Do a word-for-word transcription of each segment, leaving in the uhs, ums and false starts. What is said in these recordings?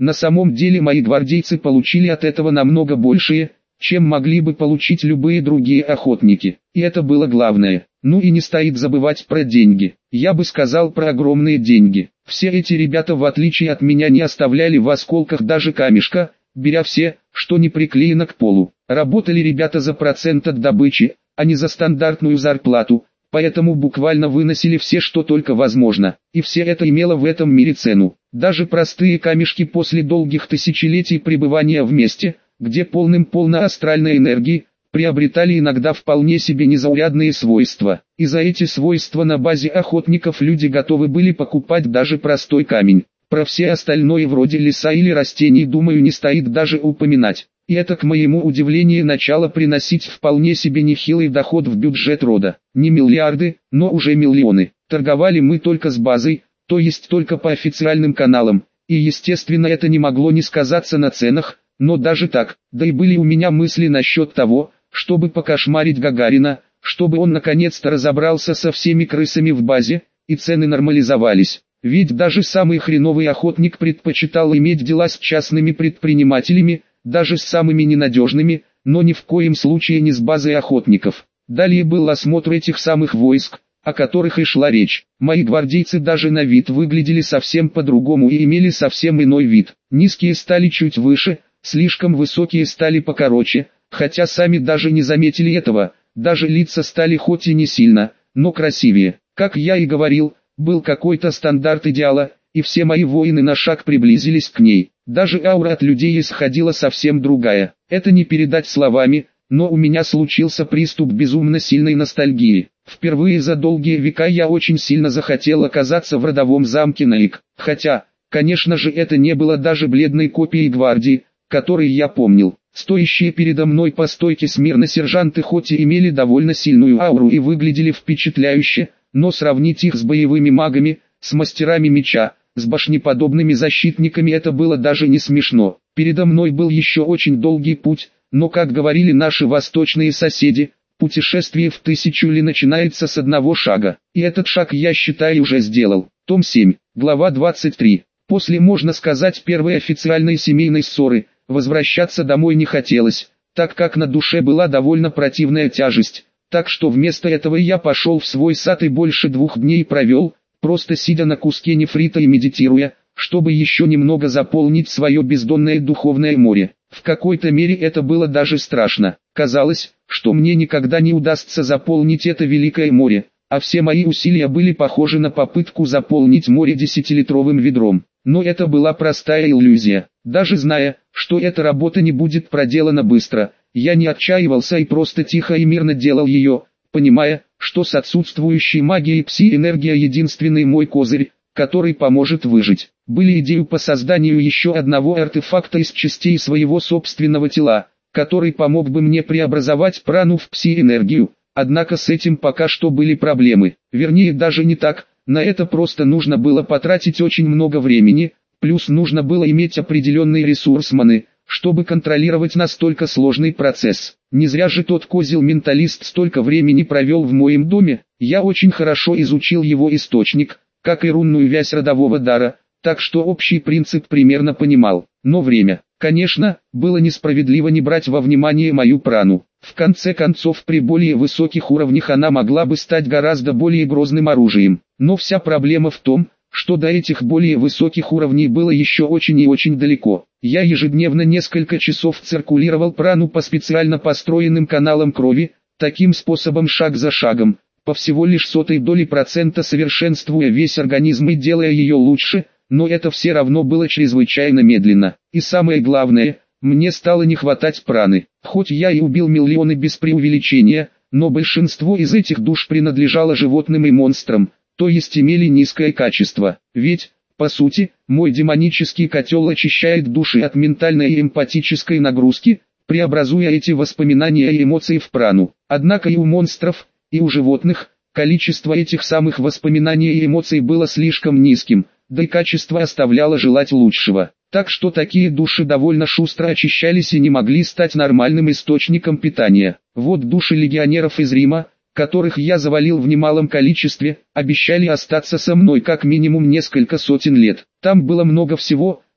На самом деле мои гвардейцы получили от этого намного большее, чем могли бы получить любые другие охотники. И это было главное. Ну и не стоит забывать про деньги. Я бы сказал про огромные деньги. Все эти ребята, в отличие от меня, не оставляли в осколках даже камешка, беря все, что не приклеено к полу. Работали ребята за процент от добычи, а не за стандартную зарплату, поэтому буквально выносили все, что только возможно. И все это имело в этом мире цену. Даже простые камешки после долгих тысячелетий пребывания вместе, где полным-полно астральной энергии, приобретали иногда вполне себе незаурядные свойства. И за эти свойства на базе охотников люди готовы были покупать даже простой камень. Про все остальное вроде леса или растений, думаю, не стоит даже упоминать. И это, к моему удивлению, начало приносить вполне себе нехилый доход в бюджет рода. Не миллиарды, но уже миллионы. Торговали мы только с базой, то есть только по официальным каналам. И естественно, это не могло не сказаться на ценах, но даже так. Да и были у меня мысли насчет того, чтобы покошмарить Гагарина, чтобы он наконец-то разобрался со всеми крысами в базе, и цены нормализовались. Ведь даже самый хреновый охотник предпочитал иметь дела с частными предпринимателями, даже с самыми ненадежными, но ни в коем случае не с базой охотников. Далее был осмотр этих самых войск, о которых и шла речь. Мои гвардейцы даже на вид выглядели совсем по-другому и имели совсем иной вид. Низкие стали чуть выше, слишком высокие стали покороче, хотя сами даже не заметили этого, даже лица стали хоть и не сильно, но красивее. Как я и говорил, был какой-то стандарт идеала, и все мои воины на шаг приблизились к ней. Даже аура от людей исходила совсем другая. Это не передать словами, но у меня случился приступ безумно сильной ностальгии. Впервые за долгие века я очень сильно захотел оказаться в родовом замке Наик. Хотя, конечно же, это не было даже бледной копией гвардии, которой я помнил. Стоящие передо мной по стойке смирно сержанты хоть и имели довольно сильную ауру и выглядели впечатляюще, но сравнить их с боевыми магами, с мастерами меча, с башнеподобными защитниками это было даже не смешно. Передо мной был еще очень долгий путь, но, как говорили наши восточные соседи, путешествие в тысячу ли начинается с одного шага. И этот шаг я, считаю, уже сделал. Том семь, глава двадцать три. После, можно сказать, первой официальной семейной ссоры, возвращаться домой не хотелось, так как на душе была довольно противная тяжесть, так что вместо этого я пошел в свой сад и больше двух дней провел, просто сидя на куске нефрита и медитируя, чтобы еще немного заполнить свое бездонное духовное море. В какой-то мере это было даже страшно. Казалось, что мне никогда не удастся заполнить это великое море, а все мои усилия были похожи на попытку заполнить море десятилитровым ведром. Но это была простая иллюзия. Даже зная, что эта работа не будет проделана быстро, я не отчаивался и просто тихо и мирно делал ее, понимая, что с отсутствующей магией пси-энергия единственный мой козырь, который поможет выжить. Были идеи по созданию еще одного артефакта из частей своего собственного тела, который помог бы мне преобразовать прану в пси-энергию, однако с этим пока что были проблемы. Вернее, даже не так, на это просто нужно было потратить очень много времени, плюс нужно было иметь определенный ресурс маны, чтобы контролировать настолько сложный процесс. Не зря же тот козел-менталист столько времени провел в моем доме, я очень хорошо изучил его источник, как и рунную вязь родового дара, так что общий принцип примерно понимал. Но время, конечно, было несправедливо не брать во внимание мою прану. В конце концов, при более высоких уровнях она могла бы стать гораздо более грозным оружием. Но вся проблема в том, что до этих более высоких уровней было еще очень и очень далеко. Я ежедневно несколько часов циркулировал прану по специально построенным каналам крови, таким способом шаг за шагом, по всего лишь сотой доли процента совершенствуя весь организм и делая ее лучше, но это все равно было чрезвычайно медленно. И самое главное, мне стало не хватать праны. Хоть я и убил миллионы без преувеличения, но большинство из этих душ принадлежало животным и монстрам, то есть имели низкое качество. Ведь, по сути, мой демонический котел очищает души от ментальной и эмпатической нагрузки, преобразуя эти воспоминания и эмоции в прану. Однако и у монстров, и у животных, количество этих самых воспоминаний и эмоций было слишком низким, да и качество оставляло желать лучшего. Так что такие души довольно шустро очищались и не могли стать нормальным источником питания. Вот души легионеров из Рима, которых я завалил в немалом количестве, обещали остаться со мной как минимум несколько сотен лет. Там было много всего,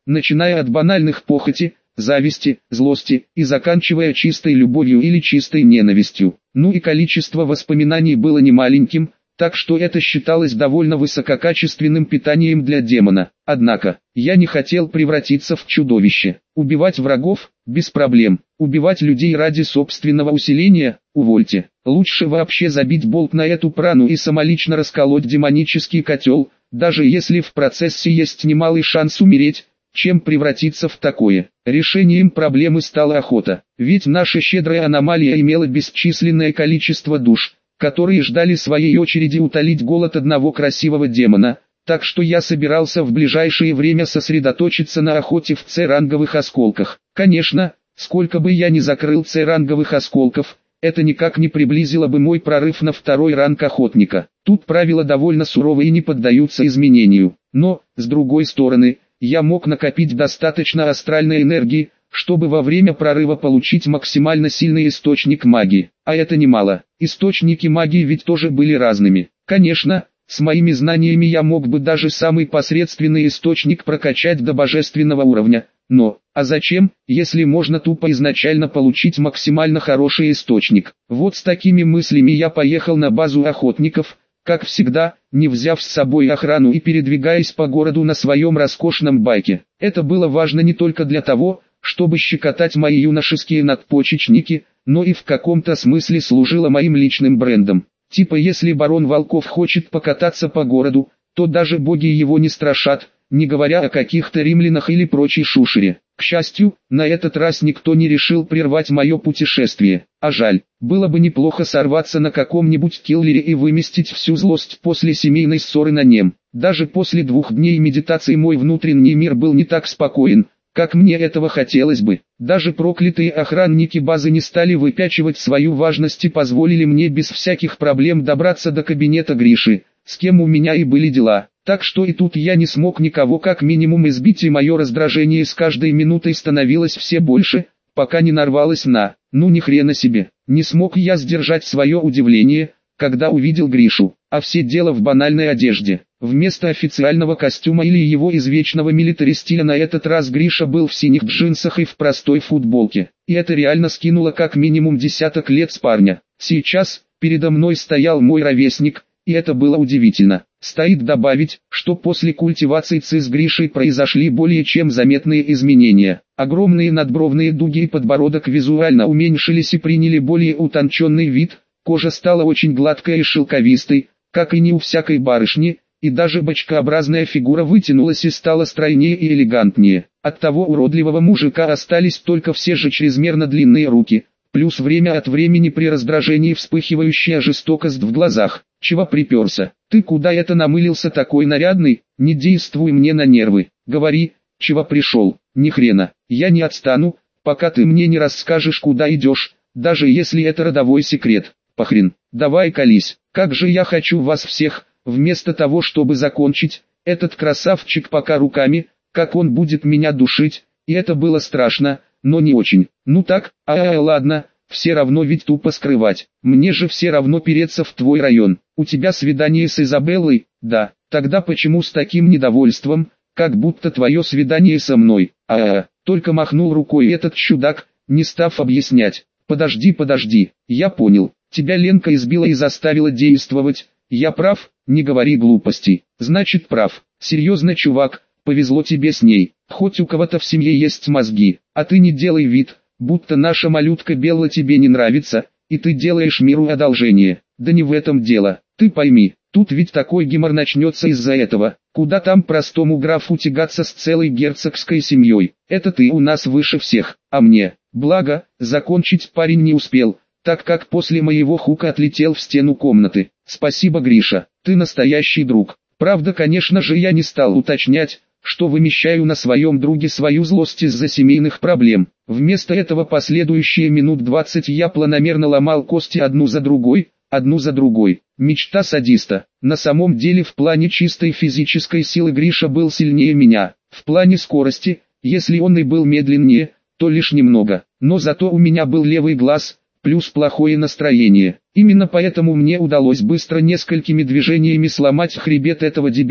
начиная от банальных похоти, зависти, злости и заканчивая чистой любовью или чистой ненавистью. Ну и количество воспоминаний было немаленьким, так что это считалось довольно высококачественным питанием для демона. Однако, я не хотел превратиться в чудовище. Убивать врагов – без проблем. Убивать людей ради собственного усиления – увольте. Лучше вообще забить болт на эту прану и самолично расколоть демонический котел, даже если в процессе есть немалый шанс умереть, чем превратиться в такое. Решением проблемы стала охота. Ведь наша щедрая аномалия имела бесчисленное количество душ, которые ждали своей очереди утолить голод одного красивого демона, так что я собирался в ближайшее время сосредоточиться на охоте в С-ранговых осколках. Конечно, сколько бы я ни закрыл С-ранговых осколков, это никак не приблизило бы мой прорыв на второй ранг охотника. Тут правила довольно суровые и не поддаются изменению. Но, с другой стороны, я мог накопить достаточно астральной энергии, чтобы во время прорыва получить максимально сильный источник магии. А это немало. Источники магии ведь тоже были разными. Конечно, с моими знаниями я мог бы даже самый посредственный источник прокачать до божественного уровня. Но, а зачем, если можно тупо изначально получить максимально хороший источник? Вот с такими мыслями я поехал на базу охотников, как всегда, не взяв с собой охрану и передвигаясь по городу на своем роскошном байке. Это было важно не только для того, чтобы щекотать мои юношеские надпочечники, но и в каком-то смысле служило моим личным брендом. Типа если барон Волков хочет покататься по городу, то даже боги его не страшат, не говоря о каких-то римлянах или прочей шушере. К счастью, на этот раз никто не решил прервать мое путешествие. А жаль, было бы неплохо сорваться на каком-нибудь киллере и выместить всю злость после семейной ссоры на нем. Даже после двух дней медитации мой внутренний мир был не так спокоен, как мне этого хотелось бы. Даже проклятые охранники базы не стали выпячивать свою важность и позволили мне без всяких проблем добраться до кабинета Гриши, с кем у меня и были дела. Так что и тут я не смог никого как минимум избить, и мое раздражение с каждой минутой становилось все больше, пока не нарвалось на «ну ни хрена себе». Не смог я сдержать свое удивление, когда увидел Гришу, а все дело в банальной одежде. Вместо официального костюма или его извечного милитари стиля на этот раз Гриша был в синих джинсах и в простой футболке. И это реально скинуло как минимум десяток лет с парня. Сейчас, передо мной стоял мой ровесник, и это было удивительно. Стоит добавить, что после культивации ци с Гришей произошли более чем заметные изменения. Огромные надбровные дуги и подбородок визуально уменьшились и приняли более утонченный вид, кожа стала очень гладкой и шелковистой, как и не у всякой барышни, и даже бочкообразная фигура вытянулась и стала стройнее и элегантнее. От того уродливого мужика остались только все же чрезмерно длинные руки, плюс время от времени при раздражении вспыхивающая жестокость в глазах. Чего приперся? Ты куда это намылился такой нарядный? Не действуй мне на нервы. Говори, чего пришел? Ни хрена. Я не отстану, пока ты мне не расскажешь, куда идешь, даже если это родовой секрет. Похрен. Давай колись. Как же я хочу вас всех. Вместо того, чтобы закончить, этот красавчик пока руками, как он будет меня душить, и это было страшно, но не очень. Ну так, а, -а, -а ладно, все равно ведь тупо скрывать. Мне же все равно переться в твой район. У тебя свидание с Изабеллой? Да. Тогда почему с таким недовольством, как будто твое свидание со мной? А, -а, -а. Только махнул рукой этот чудак, не став объяснять. Подожди, подожди, я понял. Тебя Ленка избила и заставила действовать. Я прав? Не говори глупостей. Значит прав. Серьезно, чувак, повезло тебе с ней. Хоть у кого-то в семье есть мозги, а ты не делай вид, будто наша малютка Белла тебе не нравится, и ты делаешь миру одолжение. Да не в этом дело. Ты пойми, тут ведь такой гемор начнется из-за этого. Куда там простому графу тягаться с целой герцогской семьей? Это ты у нас выше всех, а мне, благо, закончить парень не успел, так как после моего хука отлетел в стену комнаты. Спасибо, Гриша, ты настоящий друг. Правда, конечно же, я не стал уточнять, что вымещаю на своем друге свою злость из-за семейных проблем. Вместо этого последующие минут двадцать я планомерно ломал кости одну за другой, одну за другой. Мечта садиста. На самом деле в плане чистой физической силы Гриша был сильнее меня. В плане скорости, если он и был медленнее, то лишь немного. Но зато у меня был левый глаз, плюс плохое настроение. Именно поэтому мне удалось быстро несколькими движениями сломать хребет этого дебила,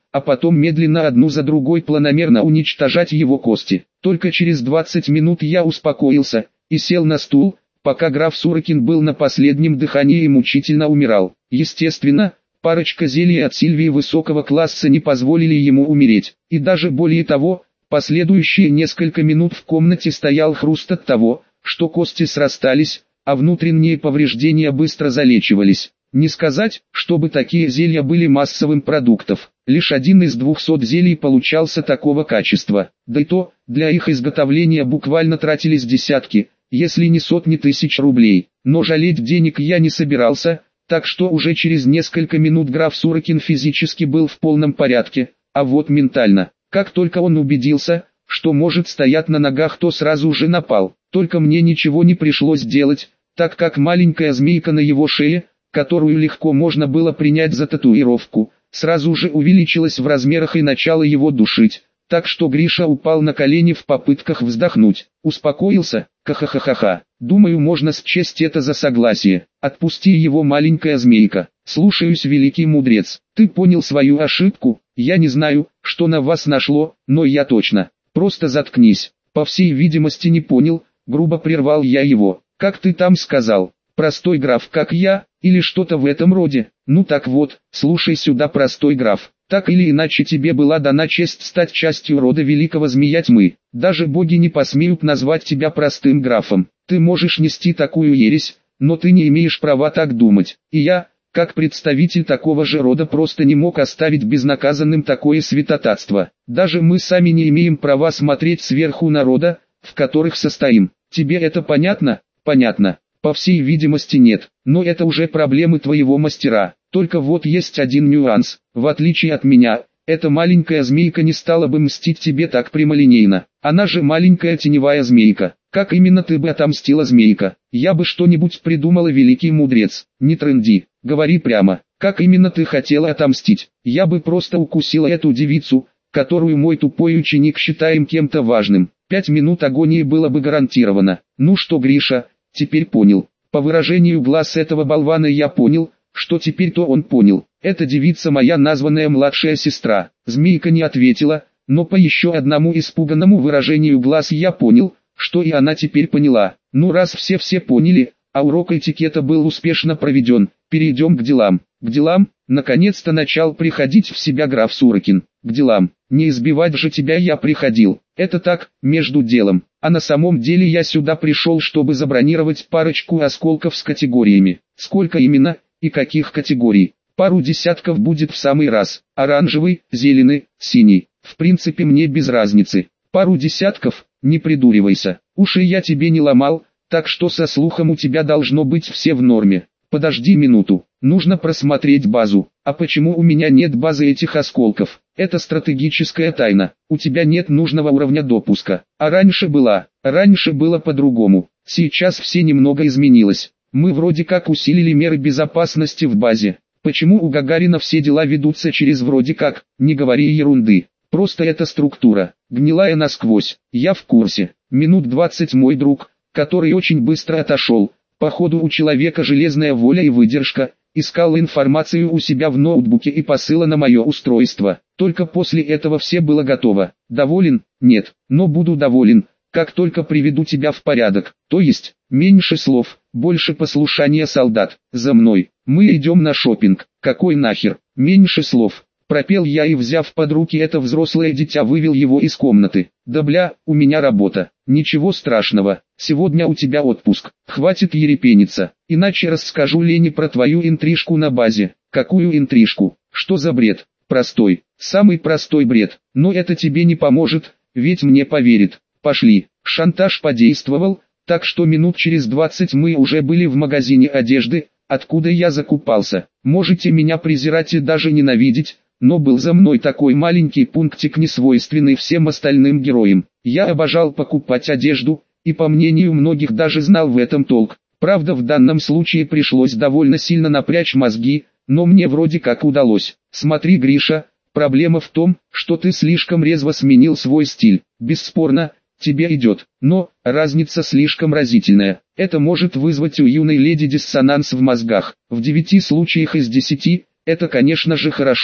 а потом медленно одну за другой планомерно уничтожать его кости. Только через двадцать минут я успокоился и сел на стул, пока граф Сурокин был на последнем дыхании и мучительно умирал. Естественно, парочка зелий от Сильвии высокого класса не позволили ему умереть, и даже более того, последующие несколько минут в комнате стоял хруст от того, что кости срастались, а внутренние повреждения быстро залечивались. Не сказать, чтобы такие зелья были массовым продуктом, лишь один из двухсот зелий получался такого качества, да и то, для их изготовления буквально тратились десятки, если не сотни тысяч рублей, но жалеть денег я не собирался, так что уже через несколько минут граф Сурокин физически был в полном порядке, а вот ментально, как только он убедился, что может стоять на ногах, то сразу же напал, только мне ничего не пришлось делать, так как маленькая змейка на его шее, которую легко можно было принять за татуировку, сразу же увеличилась в размерах и начала его душить, так что Гриша упал на колени в попытках вздохнуть. Успокоился? Ха-ха-ха-ха. Думаю, можно счесть это за согласие. Отпусти его, маленькая змейка. Слушаюсь, великий мудрец. Ты понял свою ошибку? Я не знаю, что на вас нашло, но я точно. Просто заткнись. По всей видимости не понял, грубо прервал я его. Как ты там сказал? Простой граф, как я, или что-то в этом роде? Ну так вот, слушай сюда, простой граф. Так или иначе тебе была дана честь стать частью рода великого змея тьмы. Даже боги не посмеют назвать тебя простым графом. Ты можешь нести такую ересь, но ты не имеешь права так думать. И я, как представитель такого же рода, просто не мог оставить безнаказанным такое святотатство. Даже мы сами не имеем права смотреть сверху на рода, в которых состоим. Тебе это понятно? Понятно. По всей видимости нет, но это уже проблемы твоего мастера. Только вот есть один нюанс. В отличие от меня, эта маленькая змейка не стала бы мстить тебе так прямолинейно. Она же маленькая теневая змейка. Как именно ты бы отомстила, змейка? Я бы что-нибудь придумала, великий мудрец. Не трынди, говори прямо. Как именно ты хотела отомстить? Я бы просто укусила эту девицу, которую мой тупой ученик считаем кем-то важным. Пять минут агонии было бы гарантировано. Ну что, Гриша, теперь понял. По выражению глаз этого болвана я понял, что теперь-то он понял. Эта девица моя названная младшая сестра. Змейка не ответила, но по еще одному испуганному выражению глаз я понял, что и она теперь поняла. Ну раз все-все поняли, а урок этикета был успешно проведен, перейдем к делам. К делам, наконец-то начал приходить в себя граф Сурокин. К делам, не избивать же тебя я приходил. Это так, между делом. А на самом деле я сюда пришел, чтобы забронировать парочку осколков с категориями. Сколько именно, и каких категорий? Пару десятков будет в самый раз. Оранжевый, зеленый, синий. В принципе мне без разницы. Пару десятков, не придуривайся. Уши я тебе не ломал, так что со слухом у тебя должно быть все в норме. Подожди минуту, нужно просмотреть базу. А почему у меня нет базы этих осколков? Это стратегическая тайна. У тебя нет нужного уровня допуска. А раньше была. Раньше было по-другому. Сейчас все немного изменилось. Мы вроде как усилили меры безопасности в базе. Почему у Гагарина все дела ведутся через вроде как? Не говори ерунды. Просто эта структура, гнилая насквозь. Я в курсе. Минут двадцать мой друг, который очень быстро отошел. Походу у человека железная воля и выдержка, искал информацию у себя в ноутбуке и посыла на мое устройство. Только после этого все было готово. Доволен? Нет, но буду доволен, как только приведу тебя в порядок. То есть, меньше слов, больше послушания, солдат. За мной. Мы идем на шопинг. Какой нахер? Меньше слов. Пропел я и, взяв под руки это взрослое дитя, вывел его из комнаты. Да бля, у меня работа. Ничего страшного, сегодня у тебя отпуск. Хватит ерепениться, иначе расскажу Лене про твою интрижку на базе. Какую интрижку? Что за бред? Простой, самый простой бред. Но это тебе не поможет, ведь мне поверит. Пошли. Шантаж подействовал, так что минут через двадцать мы уже были в магазине одежды, откуда я закупался. Можете меня презирать и даже ненавидеть, но был за мной такой маленький пунктик, не свойственный всем остальным героям. Я обожал покупать одежду, и по мнению многих даже знал в этом толк. Правда, в данном случае пришлось довольно сильно напрячь мозги, но мне вроде как удалось. Смотри, Гриша, проблема в том, что ты слишком резво сменил свой стиль. Бесспорно, тебе идет, но разница слишком разительная. Это может вызвать у юной леди диссонанс в мозгах. В девяти случаях из десяти, это конечно же хорошо.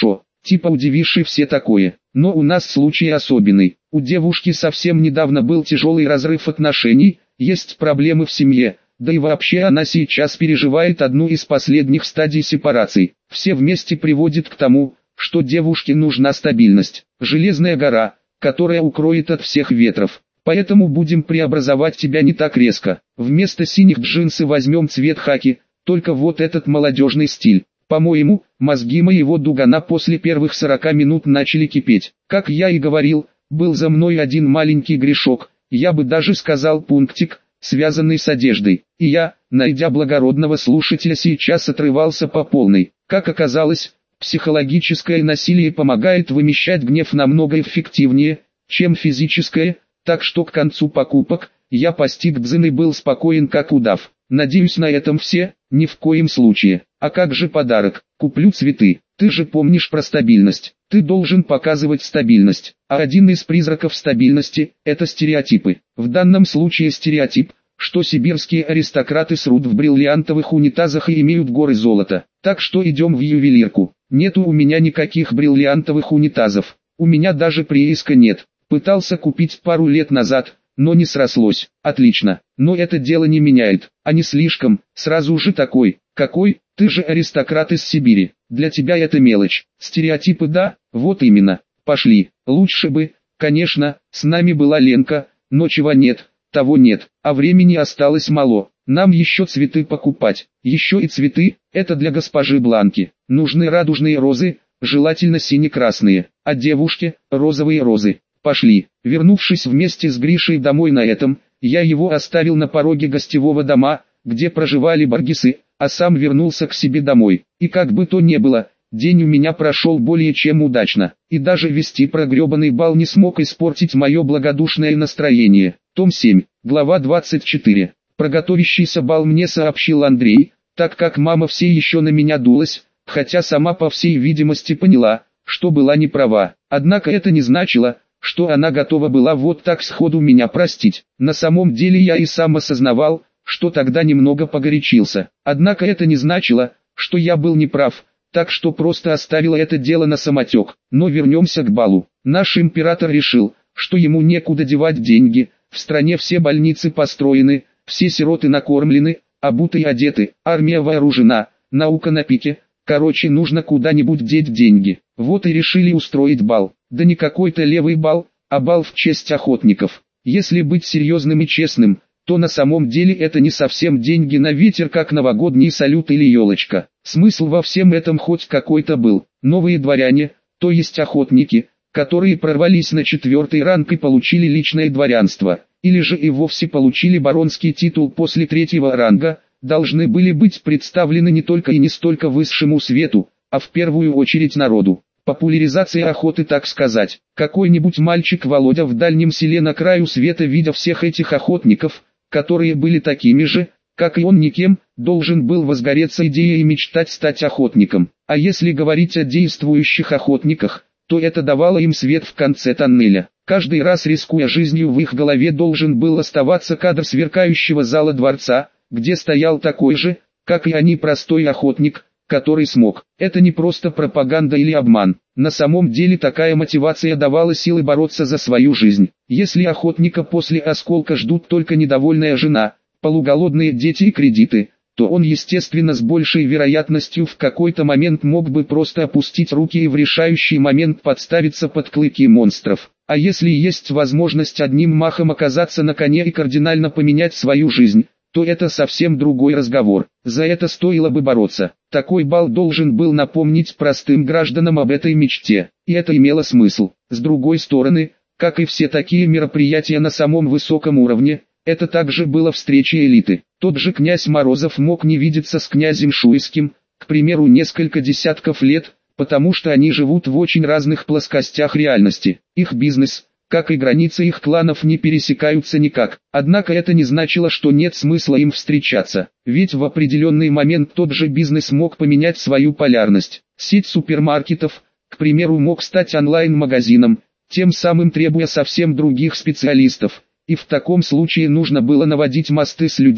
типа удививший все такое. Но у нас случай особенный. У девушки совсем недавно был тяжелый разрыв отношений, есть проблемы в семье, да и вообще она сейчас переживает одну из последних стадий сепарации. Все вместе приводит к тому, что девушке нужна стабильность, железная гора, которая укроет от всех ветров. Поэтому будем преобразовать тебя не так резко. Вместо синих джинсы возьмем цвет хаки, только вот этот молодежный стиль. По-моему, мозги моего Дугана после первых сорока минут начали кипеть. Как я и говорил, был за мной один маленький грешок, я бы даже сказал пунктик, связанный с одеждой. И я, найдя благородного слушателя, сейчас отрывался по полной. Как оказалось, психологическое насилие помогает вымещать гнев намного эффективнее, чем физическое, так что к концу покупок, я постиг дзен и был спокоен как удав. Надеюсь, на этом все, ни в коем случае. А как же подарок? Куплю цветы. Ты же помнишь про стабильность. Ты должен показывать стабильность. А один из призраков стабильности – это стереотипы. В данном случае стереотип, что сибирские аристократы срут в бриллиантовых унитазах и имеют горы золота. Так что идем в ювелирку. Нету у меня никаких бриллиантовых унитазов. У меня даже прииска нет. Пытался купить пару лет назад, но не срослось. Отлично. Но это дело не меняет. А не слишком, сразу же такой. Какой? Ты же аристократ из Сибири. Для тебя это мелочь. Стереотипы, да? Вот именно. Пошли. Лучше бы, конечно, с нами была Ленка, но чего нет, того нет. А времени осталось мало. Нам еще цветы покупать. Еще и цветы, это для госпожи Бланки. Нужны радужные розы, желательно сине-красные. А девушке, розовые розы. Пошли. Вернувшись вместе с Гришей домой на этом, я его оставил на пороге гостевого дома, где проживали Баргисы, а сам вернулся к себе домой. И как бы то ни было, день у меня прошел более чем удачно. И даже вести про гребаный бал не смог испортить мое благодушное настроение. Том семь, глава двадцать четыре. Про готовящийся бал мне сообщил Андрей, так как мама все еще на меня дулась, хотя сама по всей видимости поняла, что была не права. Однако это не значило, что она готова была вот так сходу меня простить. На самом деле я и сам осознавал, что тогда немного погорячился. Однако это не значило, что я был неправ, так что просто оставил это дело на самотек. Но вернемся к балу. Наш император решил, что ему некуда девать деньги, в стране все больницы построены, все сироты накормлены, обуты и одеты, армия вооружена, наука на пике, короче нужно куда-нибудь деть деньги. Вот и решили устроить бал. Да не какой-то левый бал, а бал в честь охотников. Если быть серьезным и честным, то на самом деле это не совсем деньги на ветер, как новогодний салют или елочка. Смысл во всем этом хоть какой-то был. Новые дворяне, то есть охотники, которые прорвались на четвертый ранг и получили личное дворянство, или же и вовсе получили баронский титул после третьего ранга, должны были быть представлены не только и не столько высшему свету, а в первую очередь народу. Популяризация охоты, так сказать. Какой-нибудь мальчик Володя в дальнем селе на краю света, видя всех этих охотников, которые были такими же, как и он, никем, должен был возгореться идеей и мечтать стать охотником. А если говорить о действующих охотниках, то это давало им свет в конце тоннеля. Каждый раз, рискуя жизнью, в их голове должен был оставаться кадр сверкающего зала дворца, где стоял такой же, как и они, простой охотник, который смог. Это не просто пропаганда или обман. На самом деле такая мотивация давала силы бороться за свою жизнь. Если охотника после осколка ждут только недовольная жена, полуголодные дети и кредиты, то он естественно с большей вероятностью в какой-то момент мог бы просто опустить руки и в решающий момент подставиться под клыки монстров. А если есть возможность одним махом оказаться на коне и кардинально поменять свою жизнь, то это совсем другой разговор. За это стоило бы бороться. Такой бал должен был напомнить простым гражданам об этой мечте. И это имело смысл. С другой стороны, как и все такие мероприятия на самом высоком уровне, это также было встречей элиты. Тот же князь Морозов мог не видеться с князем Шуйским, к примеру, несколько десятков лет, потому что они живут в очень разных плоскостях реальности. Их бизнес, как и границы их кланов, не пересекаются никак. Однако это не значило, что нет смысла им встречаться. Ведь в определенный момент тот же бизнес мог поменять свою полярность. Сеть супермаркетов, к примеру, мог стать онлайн-магазином, тем самым требуя совсем других специалистов. И в таком случае нужно было наводить мосты с людьми,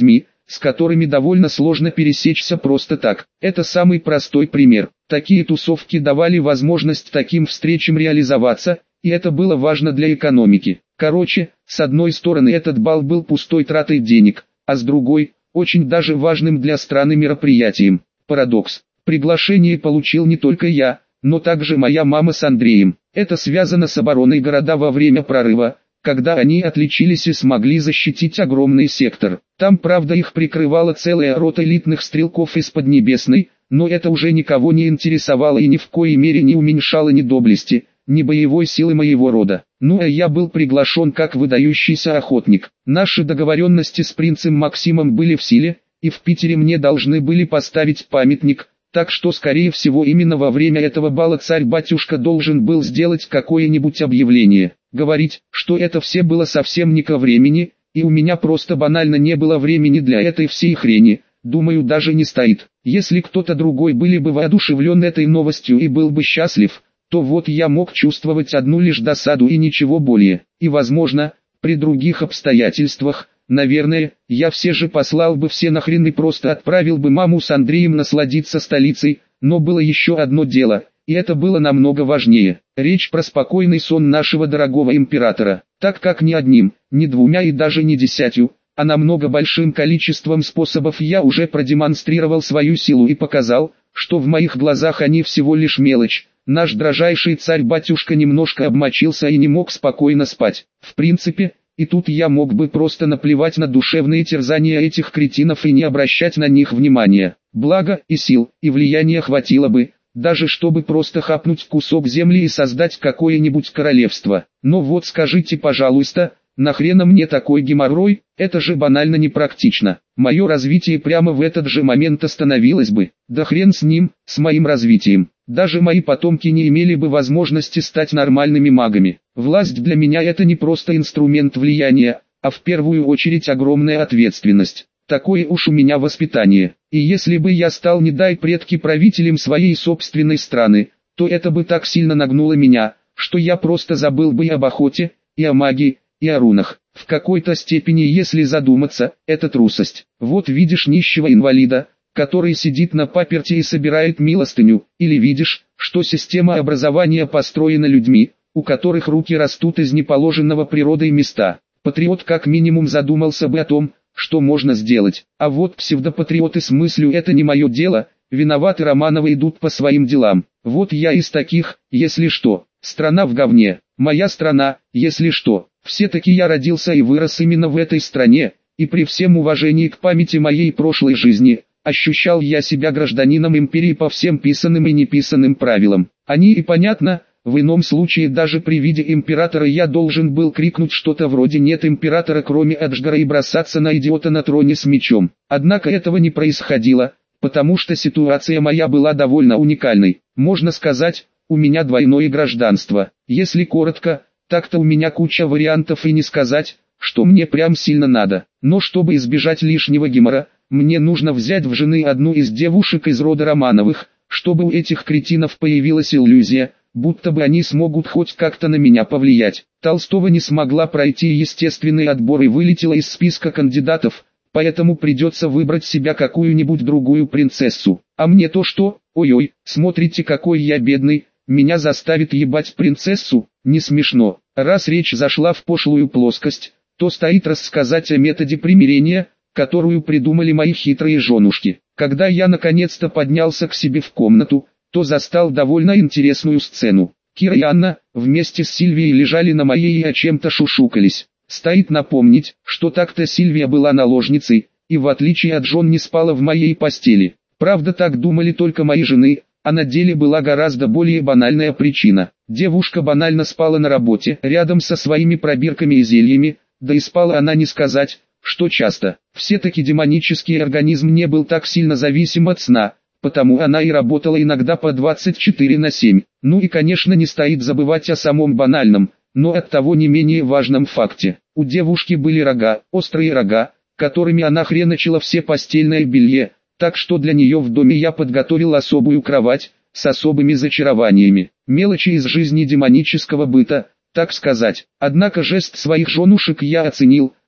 с которыми довольно сложно пересечься просто так. Это самый простой пример. Такие тусовки давали возможность таким встречам реализоваться, и это было важно для экономики. Короче, с одной стороны этот бал был пустой тратой денег, а с другой – очень даже важным для страны мероприятием. Парадокс. Приглашение получил не только я, но также моя мама с Андреем. Это связано с обороной города во время прорыва, когда они отличились и смогли защитить огромный сектор. Там, правда, их прикрывала целая рота элитных стрелков из Поднебесной, но это уже никого не интересовало и ни в коей мере не уменьшало ни доблести, ни боевой силы моего рода. Ну а я был приглашен как выдающийся охотник. Наши договоренности с принцем Максимом были в силе, и в Питере мне должны были поставить памятник, так что скорее всего именно во время этого бала царь-батюшка должен был сделать какое-нибудь объявление. Говорить, что это все было совсем не ко времени, и у меня просто банально не было времени для этой всей хрени, думаю, даже не стоит. Если кто-то другой были бы воодушевлен этой новостью и был бы счастлив, то вот я мог чувствовать одну лишь досаду и ничего более. И возможно, при других обстоятельствах, наверное, я все же послал бы все нахрен и просто отправил бы маму с Андреем насладиться столицей, но было еще одно дело, и это было намного важнее. Речь про спокойный сон нашего дорогого императора, так как ни одним, ни двумя и даже не десятью, а намного большим количеством способов я уже продемонстрировал свою силу и показал, что в моих глазах они всего лишь мелочь. Наш дрожайший царь-батюшка немножко обмочился и не мог спокойно спать. В принципе, и тут я мог бы просто наплевать на душевные терзания этих кретинов и не обращать на них внимания. Благо, и сил, и влияния хватило бы, даже чтобы просто хапнуть кусок земли и создать какое-нибудь королевство. Но вот скажите, пожалуйста, нахрена мне такой геморрой? Это же банально непрактично. Мое развитие прямо в этот же момент остановилось бы. Да хрен с ним, с моим развитием. Даже мои потомки не имели бы возможности стать нормальными магами. Власть для меня это не просто инструмент влияния, а в первую очередь огромная ответственность. Такое уж у меня воспитание. И если бы я стал, не дай предки, правителем своей собственной страны, то это бы так сильно нагнуло меня, что я просто забыл бы и об охоте, и о магии, и о рунах. В какой-то степени, если задуматься, это трусость. Вот видишь нищего инвалида, который сидит на паперти и собирает милостыню, или видишь, что система образования построена людьми, у которых руки растут из неположенного природой места. Патриот как минимум задумался бы о том, что можно сделать. А вот псевдопатриоты с мыслью «это не мое дело», виноваты Романовы идут по своим делам. Вот я из таких, если что. Страна в говне, моя страна, если что. Все-таки я родился и вырос именно в этой стране, и при всем уважении к памяти моей прошлой жизни, ощущал я себя гражданином империи по всем писанным и неписанным правилам. Они и понятно, в ином случае даже при виде императора я должен был крикнуть что-то вроде «нет императора кроме Эджгара» и бросаться на идиота на троне с мечом. Однако этого не происходило, потому что ситуация моя была довольно уникальной. Можно сказать, у меня двойное гражданство. Если коротко, так-то у меня куча вариантов и не сказать, что мне прям сильно надо. Но чтобы избежать лишнего гемора, мне нужно взять в жены одну из девушек из рода Романовых, чтобы у этих кретинов появилась иллюзия, будто бы они смогут хоть как-то на меня повлиять. Толстого не смогла пройти естественный отбор и вылетела из списка кандидатов, поэтому придется выбрать себя какую-нибудь другую принцессу. А мне то что? Ой-ой, смотрите какой я бедный, меня заставит ебать принцессу? Не смешно. Раз речь зашла в пошлую плоскость, то стоит рассказать о методе примирения, которую придумали мои хитрые женушки. Когда я наконец-то поднялся к себе в комнату, то застал довольно интересную сцену. Кира и Анна, вместе с Сильвией лежали на моей и о чем-то шушукались. Стоит напомнить, что так-то Сильвия была наложницей, и в отличие от жен не спала в моей постели. Правда, так думали только мои жены, а на деле была гораздо более банальная причина. Девушка банально спала на работе, рядом со своими пробирками и зельями, да и спала она не сказать, что часто. Все-таки демонический организм не был так сильно зависим от сна, потому она и работала иногда по двадцать четыре на семь. Ну и конечно не стоит забывать о самом банальном, но оттого не менее важном факте. У девушки были рога, острые рога, которыми она хреначила все постельное белье, так что для нее в доме я подготовил особую кровать, с особыми зачарованиями. Мелочи из жизни демонического быта, так сказать. Однако жест своих женушек я оценил,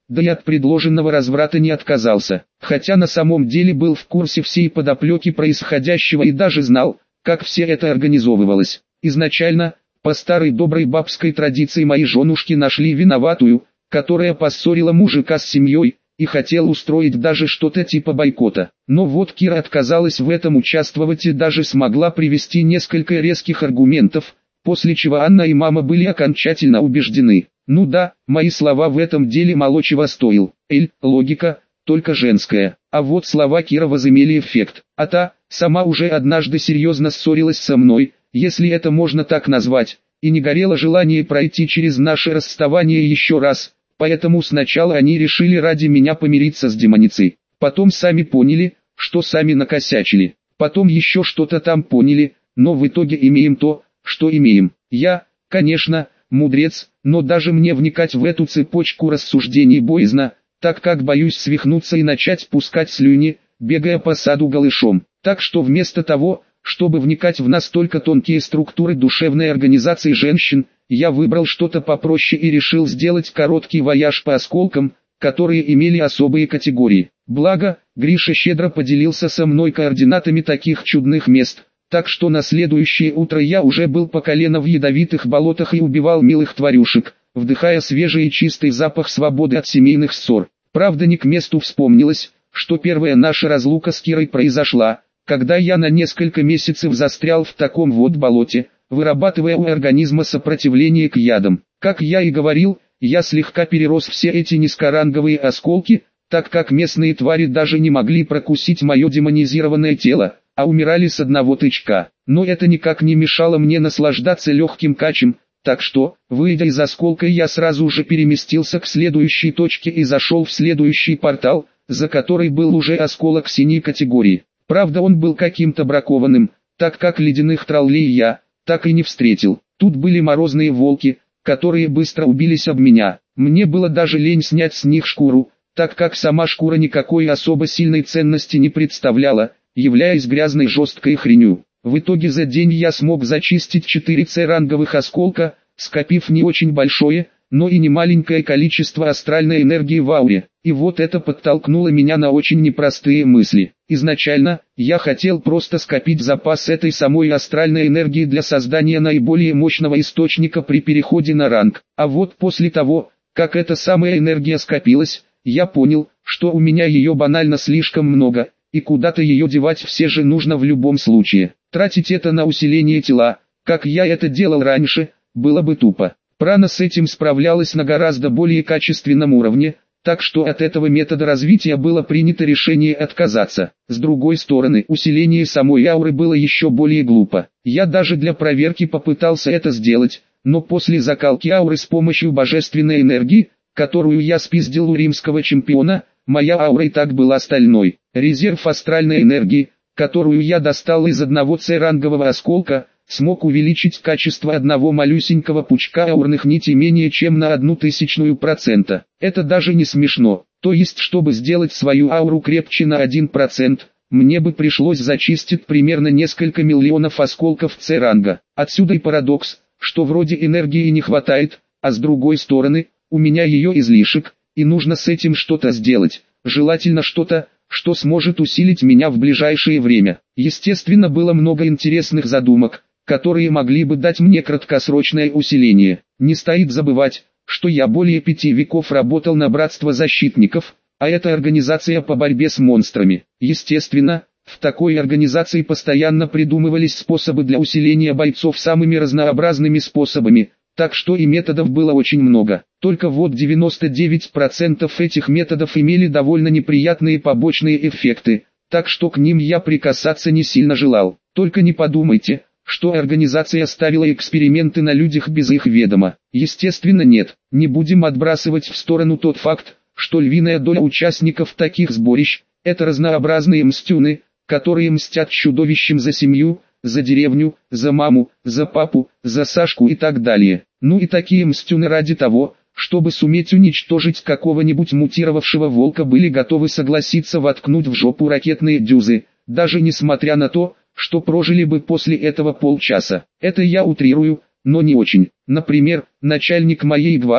да и от предложенного разврата не отказался, хотя на самом деле был в курсе всей подоплеки происходящего и даже знал, как все это организовывалось. Изначально, по старой доброй бабской традиции, мои женушки нашли виноватую, которая поссорила мужика с семьей, и хотел устроить даже что-то типа бойкота. Но вот Кира отказалась в этом участвовать и даже смогла привести несколько резких аргументов, после чего Анна и мама были окончательно убеждены. Ну да, мои слова в этом деле мало чего стоил. Эль, логика, только женская. А вот слова Кира возымели эффект. А та, сама уже однажды серьезно ссорилась со мной, если это можно так назвать, и не горело желание пройти через наше расставание еще раз. Поэтому сначала они решили ради меня помириться с демоницей. Потом сами поняли, что сами накосячили. Потом еще что-то там поняли, но в итоге имеем то, что имеем. Я, конечно, мудрец, но даже мне вникать в эту цепочку рассуждений боязно, так как боюсь свихнуться и начать пускать слюни, бегая по саду голышом. Так что вместо того, чтобы вникать в настолько тонкие структуры душевной организации женщин, я выбрал что-то попроще и решил сделать короткий вояж по осколкам, которые имели особые категории. Благо, Гриша щедро поделился со мной координатами таких чудных мест, так что на следующее утро я уже был по колено в ядовитых болотах и убивал милых тварюшек, вдыхая свежий и чистый запах свободы от семейных ссор. Правда, не к месту вспомнилось, что первая наша разлука с Кирой произошла, когда я на несколько месяцев застрял в таком вот болоте, вырабатывая у организма сопротивление к ядам. Как я и говорил, я слегка перерос все эти низкоранговые осколки, так как местные твари даже не могли прокусить мое демонизированное тело, а умирали с одного тычка. Но это никак не мешало мне наслаждаться легким качем, так что, выйдя из осколка, я сразу же переместился к следующей точке и зашел в следующий портал, за который был уже осколок синей категории. Правда, он был каким-то бракованным, так как ледяных троллей я так и не встретил. Тут были морозные волки, которые быстро убились об меня. Мне было даже лень снять с них шкуру, так как сама шкура никакой особо сильной ценности не представляла, являясь грязной жесткой хренью. В итоге за день я смог зачистить четыре С-ранговых осколка, скопив не очень большое, но и не маленькое количество астральной энергии в ауре. И вот это подтолкнуло меня на очень непростые мысли. Изначально, я хотел просто скопить запас этой самой астральной энергии для создания наиболее мощного источника при переходе на ранг. А вот после того, как эта самая энергия скопилась, я понял, что у меня ее банально слишком много, и куда-то ее девать все же нужно в любом случае. Тратить это на усиление тела, как я это делал раньше, было бы тупо. Прана с этим справлялась на гораздо более качественном уровне, так что от этого метода развития было принято решение отказаться. С другой стороны, усиление самой ауры было еще более глупо. Я даже для проверки попытался это сделать, но после закалки ауры с помощью божественной энергии, которую я спиздил у римского чемпиона, моя аура и так была стальной. Резерв астральной энергии, которую я достал из одного С-рангового осколка, смог увеличить качество одного малюсенького пучка аурных нитей менее чем на одну тысячную процента. Это даже не смешно. То есть, чтобы сделать свою ауру крепче на один процент, мне бы пришлось зачистить примерно несколько миллионов осколков С-ранга. Отсюда и парадокс, что вроде энергии не хватает, а с другой стороны, у меня ее излишек, и нужно с этим что-то сделать. Желательно что-то, что сможет усилить меня в ближайшее время. Естественно, было много интересных задумок, которые могли бы дать мне краткосрочное усиление. Не стоит забывать, что я более пяти веков работал на Братство Защитников, а это организация по борьбе с монстрами. Естественно, в такой организации постоянно придумывались способы для усиления бойцов самыми разнообразными способами, так что и методов было очень много. Только вот девяносто девять процентов этих методов имели довольно неприятные побочные эффекты, так что к ним я прикасаться не сильно желал. Только не подумайте, что организация ставила эксперименты на людях без их ведома. Естественно, нет. Не будем отбрасывать в сторону тот факт, что львиная доля участников таких сборищ – это разнообразные мстюны, которые мстят чудовищем за семью, за деревню, за маму, за папу, за Сашку и так далее. Ну и такие мстюны ради того, чтобы суметь уничтожить какого-нибудь мутировавшего волка, были готовы согласиться воткнуть в жопу ракетные дюзы, даже несмотря на то, что прожили бы после этого полчаса. Это я утрирую, но не очень. Например, начальник моей гвардии,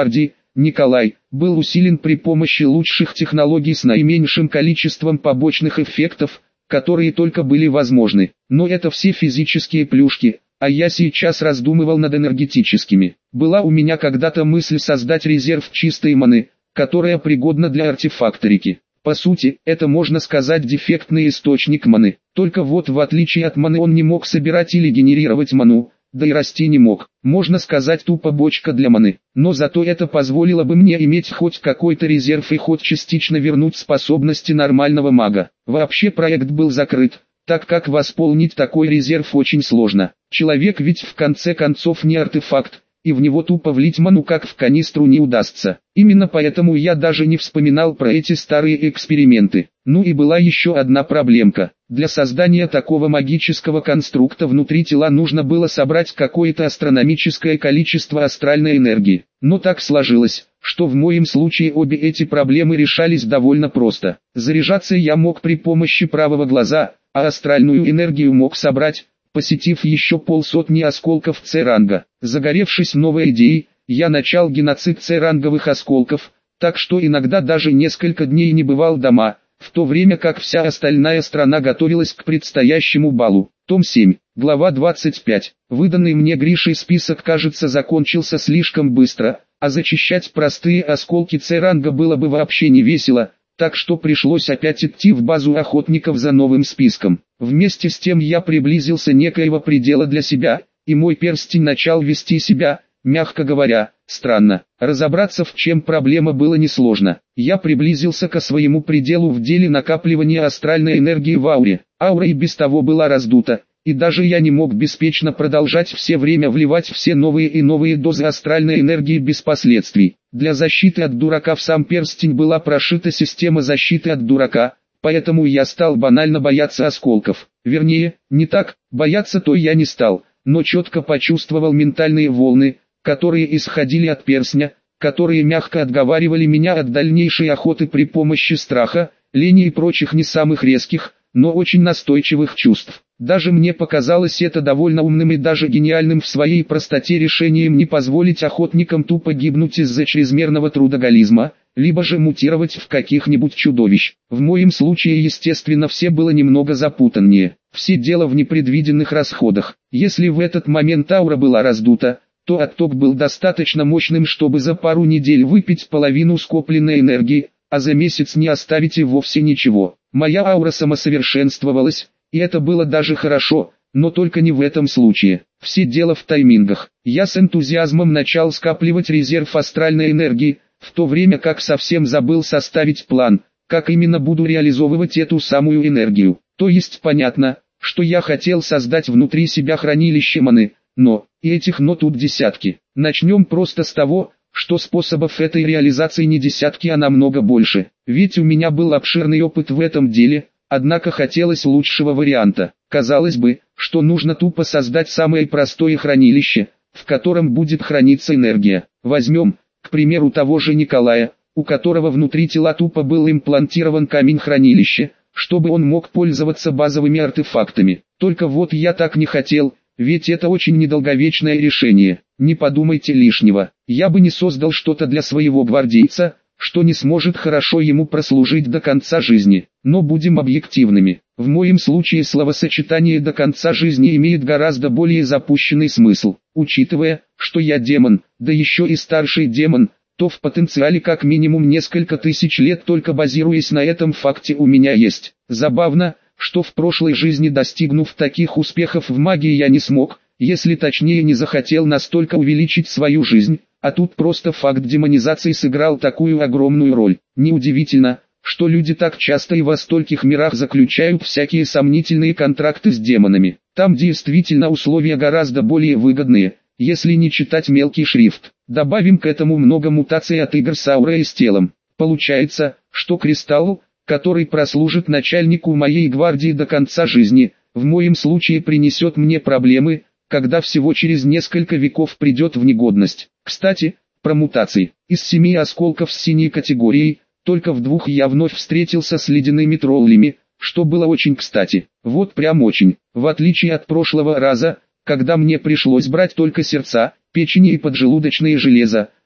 Николай, был усилен при помощи лучших технологий с наименьшим количеством побочных эффектов, которые только были возможны. Но это все физические плюшки, а я сейчас раздумывал над энергетическими. Была у меня когда-то мысль создать резерв чистой маны, которая пригодна для артефакторики. По сути, это можно сказать дефектный источник маны. Только вот в отличие от маны он не мог собирать или генерировать ману, да и расти не мог. Можно сказать тупо бочка для маны. Но зато это позволило бы мне иметь хоть какой-то резерв и хоть частично вернуть способности нормального мага. Вообще проект был закрыт, так как восполнить такой резерв очень сложно. Человек ведь в конце концов не артефакт, и в него тупо влить ману как в канистру не удастся. Именно поэтому я даже не вспоминал про эти старые эксперименты. Ну и была еще одна проблемка. Для создания такого магического конструкта внутри тела нужно было собрать какое-то астрономическое количество астральной энергии. Но так сложилось, что в моем случае обе эти проблемы решались довольно просто. Заряжаться я мог при помощи правого глаза, а астральную энергию мог собрать, посетив еще полсотни осколков С-ранга. Загоревшись новой идеей, я начал геноцид С-ранговых осколков, так что иногда даже несколько дней не бывал дома, в то время как вся остальная страна готовилась к предстоящему балу. Том семь, глава двадцать пять. Выданный мне Гришей список, кажется, закончился слишком быстро, а зачищать простые осколки С-ранга было бы вообще не весело, так что пришлось опять идти в базу охотников за новым списком. Вместе с тем я приблизился некоего предела для себя, и мой перстень начал вести себя, мягко говоря, странно. Разобраться, в чем проблема, было несложно. Я приблизился ко своему пределу в деле накапливания астральной энергии в ауре. Аура и без того была раздута, и даже я не мог беспечно продолжать все время вливать все новые и новые дозы астральной энергии без последствий. Для защиты от дурака в сам перстень была прошита система защиты от дурака, поэтому я стал банально бояться осколков. Вернее, не так, бояться то я не стал, но четко почувствовал ментальные волны, которые исходили от перстня, которые мягко отговаривали меня от дальнейшей охоты при помощи страха, лени и прочих не самых резких, но очень настойчивых чувств. Даже мне показалось это довольно умным и даже гениальным в своей простоте решением не позволить охотникам тупо гибнуть из-за чрезмерного трудоголизма, либо же мутировать в каких-нибудь чудовищ. В моем случае, естественно, все было немного запутаннее. Все дело в непредвиденных расходах. Если в этот момент аура была раздута, то отток был достаточно мощным, чтобы за пару недель выпить половину скопленной энергии, а за месяц не оставить и вовсе ничего. Моя аура самосовершенствовалась, и это было даже хорошо, но только не в этом случае. Все дело в таймингах. Я с энтузиазмом начал скапливать резерв астральной энергии, в то время как совсем забыл составить план, как именно буду реализовывать эту самую энергию. То есть понятно, что я хотел создать внутри себя хранилище маны, но, и этих но тут десятки. Начнем просто с того, что способов этой реализации не десятки, а намного больше. Ведь у меня был обширный опыт в этом деле, однако хотелось лучшего варианта. Казалось бы, что нужно тупо создать самое простое хранилище, в котором будет храниться энергия. Возьмем, к примеру, того же Николая, у которого внутри тела тупо был имплантирован камень хранилища, чтобы он мог пользоваться базовыми артефактами. Только вот я так не хотел, ведь это очень недолговечное решение. Не подумайте лишнего. Я бы не создал что-то для своего гвардейца, что не сможет хорошо ему прослужить до конца жизни. Но будем объективными. В моем случае словосочетание «до конца жизни» имеет гораздо более запущенный смысл. Учитывая, что я демон, да еще и старший демон, то в потенциале как минимум несколько тысяч лет, только базируясь на этом факте, у меня есть. Забавно, что в прошлой жизни, достигнув таких успехов в магии, я не смог, если точнее не захотел настолько увеличить свою жизнь, а тут просто факт демонизации сыграл такую огромную роль. Неудивительно, что люди так часто и во стольких мирах заключают всякие сомнительные контракты с демонами. Там действительно условия гораздо более выгодные, если не читать мелкий шрифт. Добавим к этому много мутаций от игр с аурой и с телом. Получается, что кристалл, который прослужит начальнику моей гвардии до конца жизни, в моем случае принесет мне проблемы, когда всего через несколько веков придет в негодность. Кстати, про мутации. Из семи осколков с синей категорией, только в двух я вновь встретился с ледяными троллями, что было очень кстати. Вот прям очень. В отличие от прошлого раза, когда мне пришлось брать только сердца, печени и поджелудочные железа,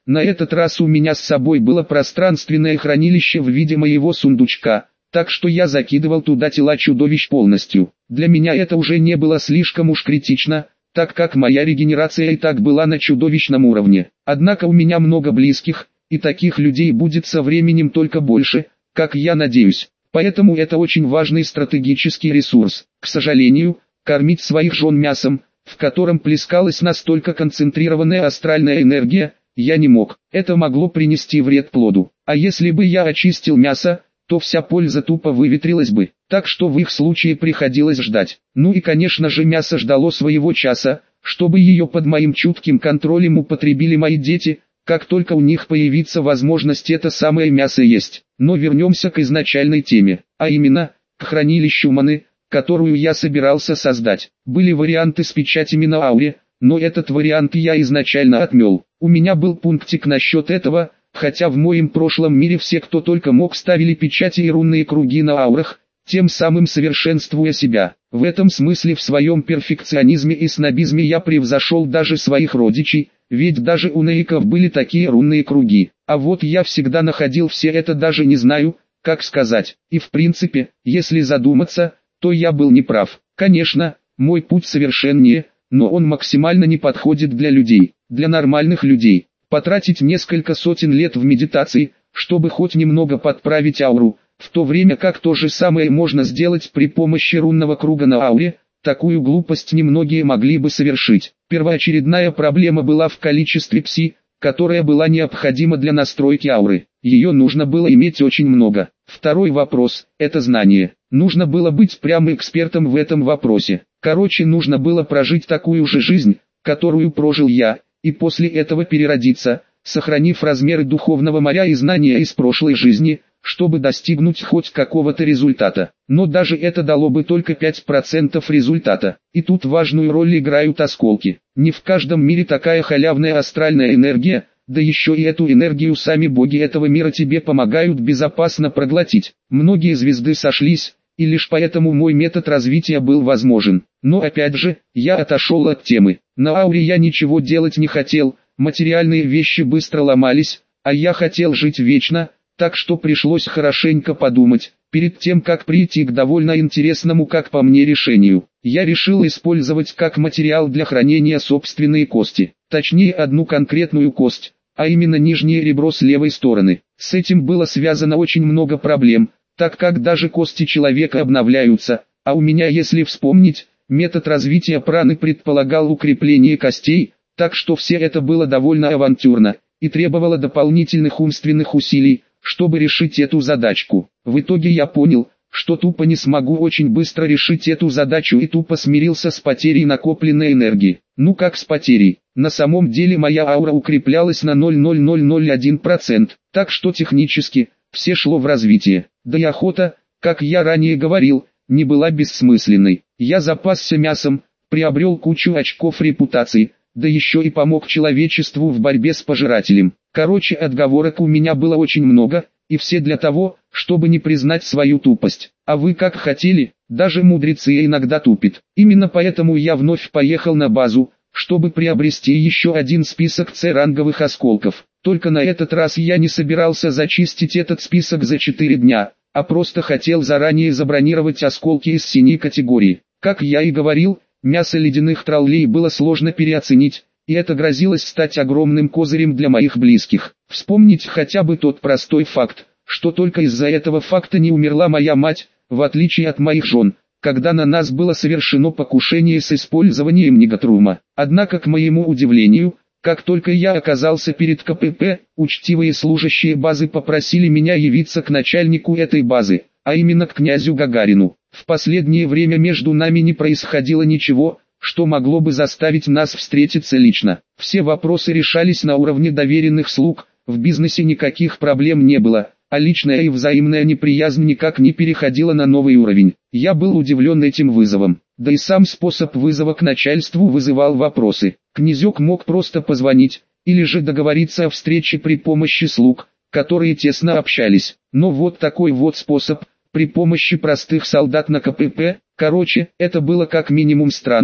На этот раз у меня с собой было пространственное хранилище в виде моего сундучка, так что я закидывал туда тела чудовищ полностью. Для меня это уже не было слишком уж критично, так как моя регенерация и так была на чудовищном уровне. Однако у меня много близких, и таких людей будет со временем только больше, как я надеюсь. Поэтому это очень важный стратегический ресурс. К сожалению, кормить своих жен мясом, в котором плескалась настолько концентрированная астральная энергия, я не мог. Это могло принести вред плоду. А если бы я очистил мясо, то вся польза тупо выветрилась бы. Так что в их случае приходилось ждать. Ну и конечно же мясо ждало своего часа, чтобы ее под моим чутким контролем употребили мои дети, как только у них появится возможность это самое мясо есть. Но вернемся к изначальной теме, а именно, к хранилищу маны, которую я собирался создать. Были варианты с печатями на ауре, но этот вариант я изначально отмел. У меня был пунктик насчет этого, хотя в моем прошлом мире все кто только мог ставили печати и рунные круги на аурах, тем самым совершенствуя себя. В этом смысле в своем перфекционизме и снобизме я превзошел даже своих родичей, ведь даже у наиков были такие рунные круги. А вот я всегда находил все это даже не знаю, как сказать. И в принципе, если задуматься, то я был неправ. Конечно, мой путь совершеннее, но он максимально не подходит для людей, для нормальных людей. Потратить несколько сотен лет в медитации, чтобы хоть немного подправить ауру, в то время как то же самое можно сделать при помощи рунного круга на ауре, такую глупость немногие могли бы совершить. Первоочередная проблема была в количестве пси, которая была необходима для настройки ауры. Ее нужно было иметь очень много. Второй вопрос – это знание. Нужно было быть прямо экспертом в этом вопросе. Короче, нужно было прожить такую же жизнь, которую прожил я, и после этого переродиться, сохранив размеры духовного моря и знания из прошлой жизни, чтобы достигнуть хоть какого-то результата. Но даже это дало бы только пять процентов результата. И тут важную роль играют осколки. Не в каждом мире такая халявная астральная энергия, да еще и эту энергию сами боги этого мира тебе помогают безопасно проглотить. Многие звезды сошлись, и лишь поэтому мой метод развития был возможен. Но опять же, я отошел от темы. На ауре я ничего делать не хотел, материальные вещи быстро ломались, а я хотел жить вечно, так что пришлось хорошенько подумать, перед тем как прийти к довольно интересному как по мне решению. Я решил использовать как материал для хранения собственные кости, точнее одну конкретную кость, а именно нижнее ребро с левой стороны. С этим было связано очень много проблем, так как даже кости человека обновляются, а у меня, если вспомнить, метод развития праны предполагал укрепление костей, так что все это было довольно авантюрно и требовало дополнительных умственных усилий, чтобы решить эту задачку. В итоге я понял, что тупо не смогу очень быстро решить эту задачу и тупо смирился с потерей накопленной энергии. Ну как с потерей? На самом деле моя аура укреплялась на ноль целых ноль ноль ноль один процента, так что технически, все шло в развитие. Да и охота, как я ранее говорил, не была бессмысленной. Я запасся мясом, приобрел кучу очков репутации, да еще и помог человечеству в борьбе с пожирателем. Короче, отговорок у меня было очень много, и все для того, чтобы не признать свою тупость. А вы как хотели, даже мудрецы иногда тупят. Именно поэтому я вновь поехал на базу, чтобы приобрести еще один список С-ранговых осколков. Только на этот раз я не собирался зачистить этот список за четыре дня, а просто хотел заранее забронировать осколки из синей категории. Как я и говорил, мясо ледяных троллей было сложно переоценить, и это грозилось стать огромным козырем для моих близких. Вспомнить хотя бы тот простой факт, что только из-за этого факта не умерла моя мать, в отличие от моих жен, когда на нас было совершено покушение с использованием негатрума. Однако, к моему удивлению, как только я оказался перед КПП, учтивые служащие базы попросили меня явиться к начальнику этой базы, а именно к князю Гагарину. В последнее время между нами не происходило ничего, что могло бы заставить нас встретиться лично. Все вопросы решались на уровне доверенных слуг, в бизнесе никаких проблем не было, а личная и взаимная неприязнь никак не переходила на новый уровень. Я был удивлен этим вызовом, да и сам способ вызова к начальству вызывал вопросы. Князек мог просто позвонить, или же договориться о встрече при помощи слуг, которые тесно общались. Но вот такой вот способ, при помощи простых солдат на КПП, короче, это было как минимум странно,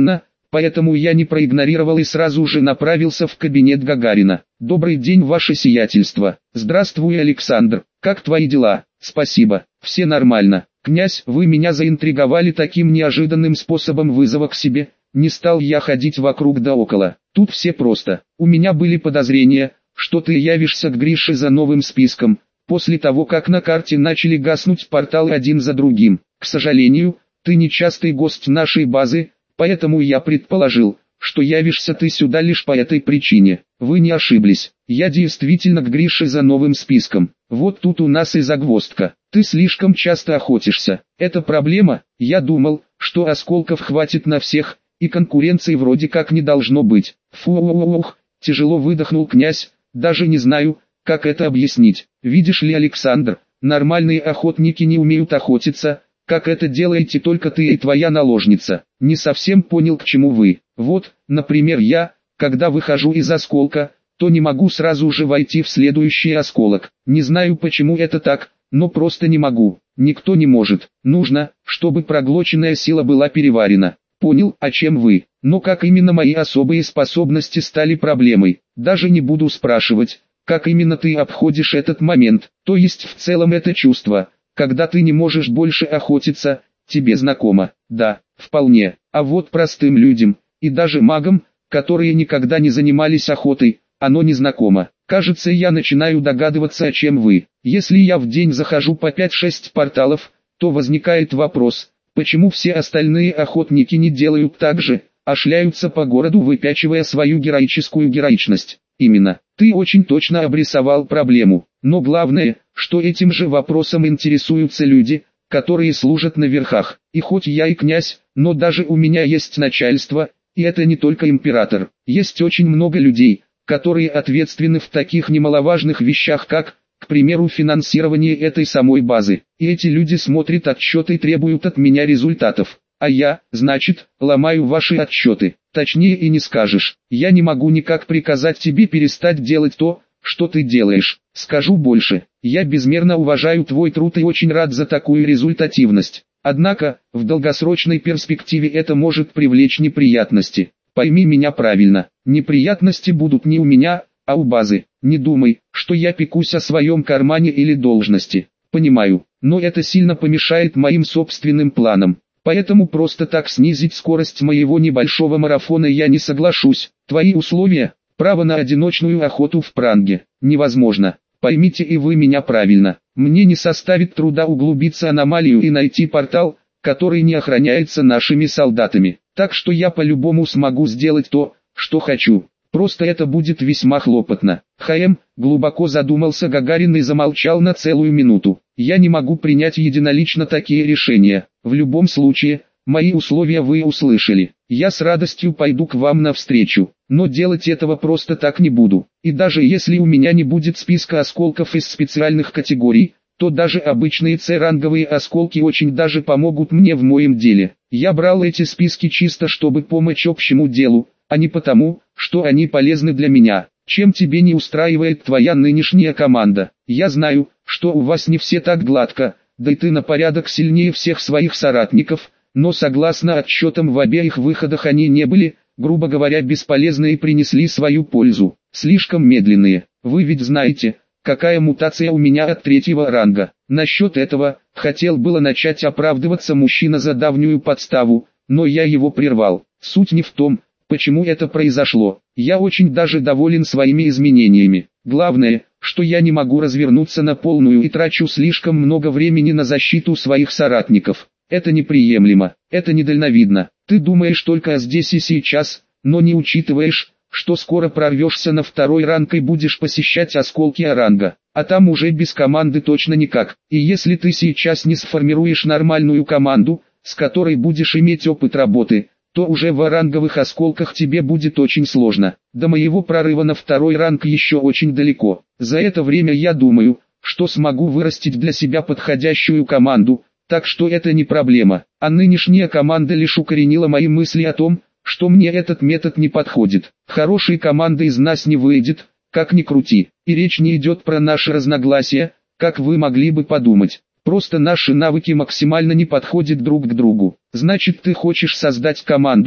поэтому я не проигнорировал и сразу же направился в кабинет Гагарина. «Добрый день, ваше сиятельство». «Здравствуй, Александр. Как твои дела?» «Спасибо, все нормально». «Князь, вы меня заинтриговали таким неожиданным способом вызова к себе. Не стал я ходить вокруг да около. Тут все просто. У меня были подозрения, что ты явишься к Грише за новым списком, после того как на карте начали гаснуть порталы один за другим. К сожалению, ты не частый гость нашей базы, поэтому я предположил, что явишься ты сюда лишь по этой причине. Вы не ошиблись. Я действительно к Грише за новым списком. Вот тут у нас и загвоздка. Ты слишком часто охотишься. Это проблема. Я думал, что осколков хватит на всех, и конкуренции вроде как не должно быть. Фух, тяжело выдохнул князь, даже не знаю, как это объяснить. Видишь ли, Александр, нормальные охотники не умеют охотиться, как это делаете только ты и твоя наложница. Не совсем понял, к чему вы. Вот, например, я, когда выхожу из осколка, то не могу сразу же войти в следующий осколок. Не знаю, почему это так, но просто не могу. Никто не может. Нужно, чтобы проглоченная сила была переварена. Понял, о чем вы. Но как именно мои особые способности стали проблемой, даже не буду спрашивать, как именно ты обходишь этот момент. То есть в целом это чувство, когда ты не можешь больше охотиться, тебе знакомо. Да, вполне. А вот простым людям, и даже магам, которые никогда не занимались охотой, оно не знакомо. Кажется, я начинаю догадываться, о чем вы. Если я в день захожу по пять-шесть порталов, то возникает вопрос, почему все остальные охотники не делают так же, а шляются по городу, выпячивая свою героическую героичность. Именно, ты очень точно обрисовал проблему. Но главное, что этим же вопросом интересуются люди, которые служат на верхах. И хоть я и князь, но даже у меня есть начальство, и это не только император. Есть очень много людей, которые ответственны в таких немаловажных вещах, как, к примеру, финансирование этой самой базы. И эти люди смотрят отчеты и требуют от меня результатов. А я, значит, ломаю ваши отчеты. Точнее и не скажешь. Я не могу никак приказать тебе перестать делать то, что ты делаешь. Скажу больше. Я безмерно уважаю твой труд и очень рад за такую результативность. Однако, в долгосрочной перспективе это может привлечь неприятности. Пойми меня правильно. Неприятности будут не у меня, а у базы. Не думай, что я пекусь о своем кармане или должности. Понимаю, но это сильно помешает моим собственным планам. Поэтому просто так снизить скорость моего небольшого марафона я не соглашусь. Твои условия, право на одиночную охоту в Пранге, невозможно. Поймите и вы меня правильно. Мне не составит труда углубиться в аномалию и найти портал, который не охраняется нашими солдатами. Так что я по-любому смогу сделать то, что хочу. Просто это будет весьма хлопотно. ХМ, глубоко задумался Гагарин и замолчал на целую минуту. Я не могу принять единолично такие решения. В любом случае, мои условия вы услышали. Я с радостью пойду к вам навстречу, но делать этого просто так не буду. И даже если у меня не будет списка осколков из специальных категорий, то даже обычные С-ранговые осколки очень даже помогут мне в моем деле. Я брал эти списки чисто чтобы помочь общему делу, а не потому, что они полезны для меня. Чем тебе не устраивает твоя нынешняя команда? Я знаю, что у вас не все так гладко, да и ты на порядок сильнее всех своих соратников, но согласно отчетам в обеих выходах они не были, грубо говоря, бесполезны и принесли свою пользу. Слишком медленные. Вы ведь знаете, какая мутация у меня от третьего ранга. Насчет этого, хотел было начать оправдываться мужчина за давнюю подставу, но я его прервал. Суть не в том, почему это произошло. Я очень даже доволен своими изменениями. Главное, что я не могу развернуться на полную и трачу слишком много времени на защиту своих соратников. Это неприемлемо, это недальновидно. Ты думаешь только о здесь и сейчас, но не учитываешь, что скоро прорвешься на второй ранг и будешь посещать осколки Оранга. А там уже без команды точно никак. И если ты сейчас не сформируешь нормальную команду, с которой будешь иметь опыт работы, то уже в оранговых осколках тебе будет очень сложно. До моего прорыва на второй ранг еще очень далеко. За это время я думаю, что смогу вырастить для себя подходящую команду, так что это не проблема. А нынешняя команда лишь укоренила мои мысли о том, что мне этот метод не подходит. Хорошей команды из нас не выйдет, как ни крути. И речь не идет про наши разногласия, как вы могли бы подумать. Просто наши навыки максимально не подходят друг к другу. Значит, ты хочешь создать команду,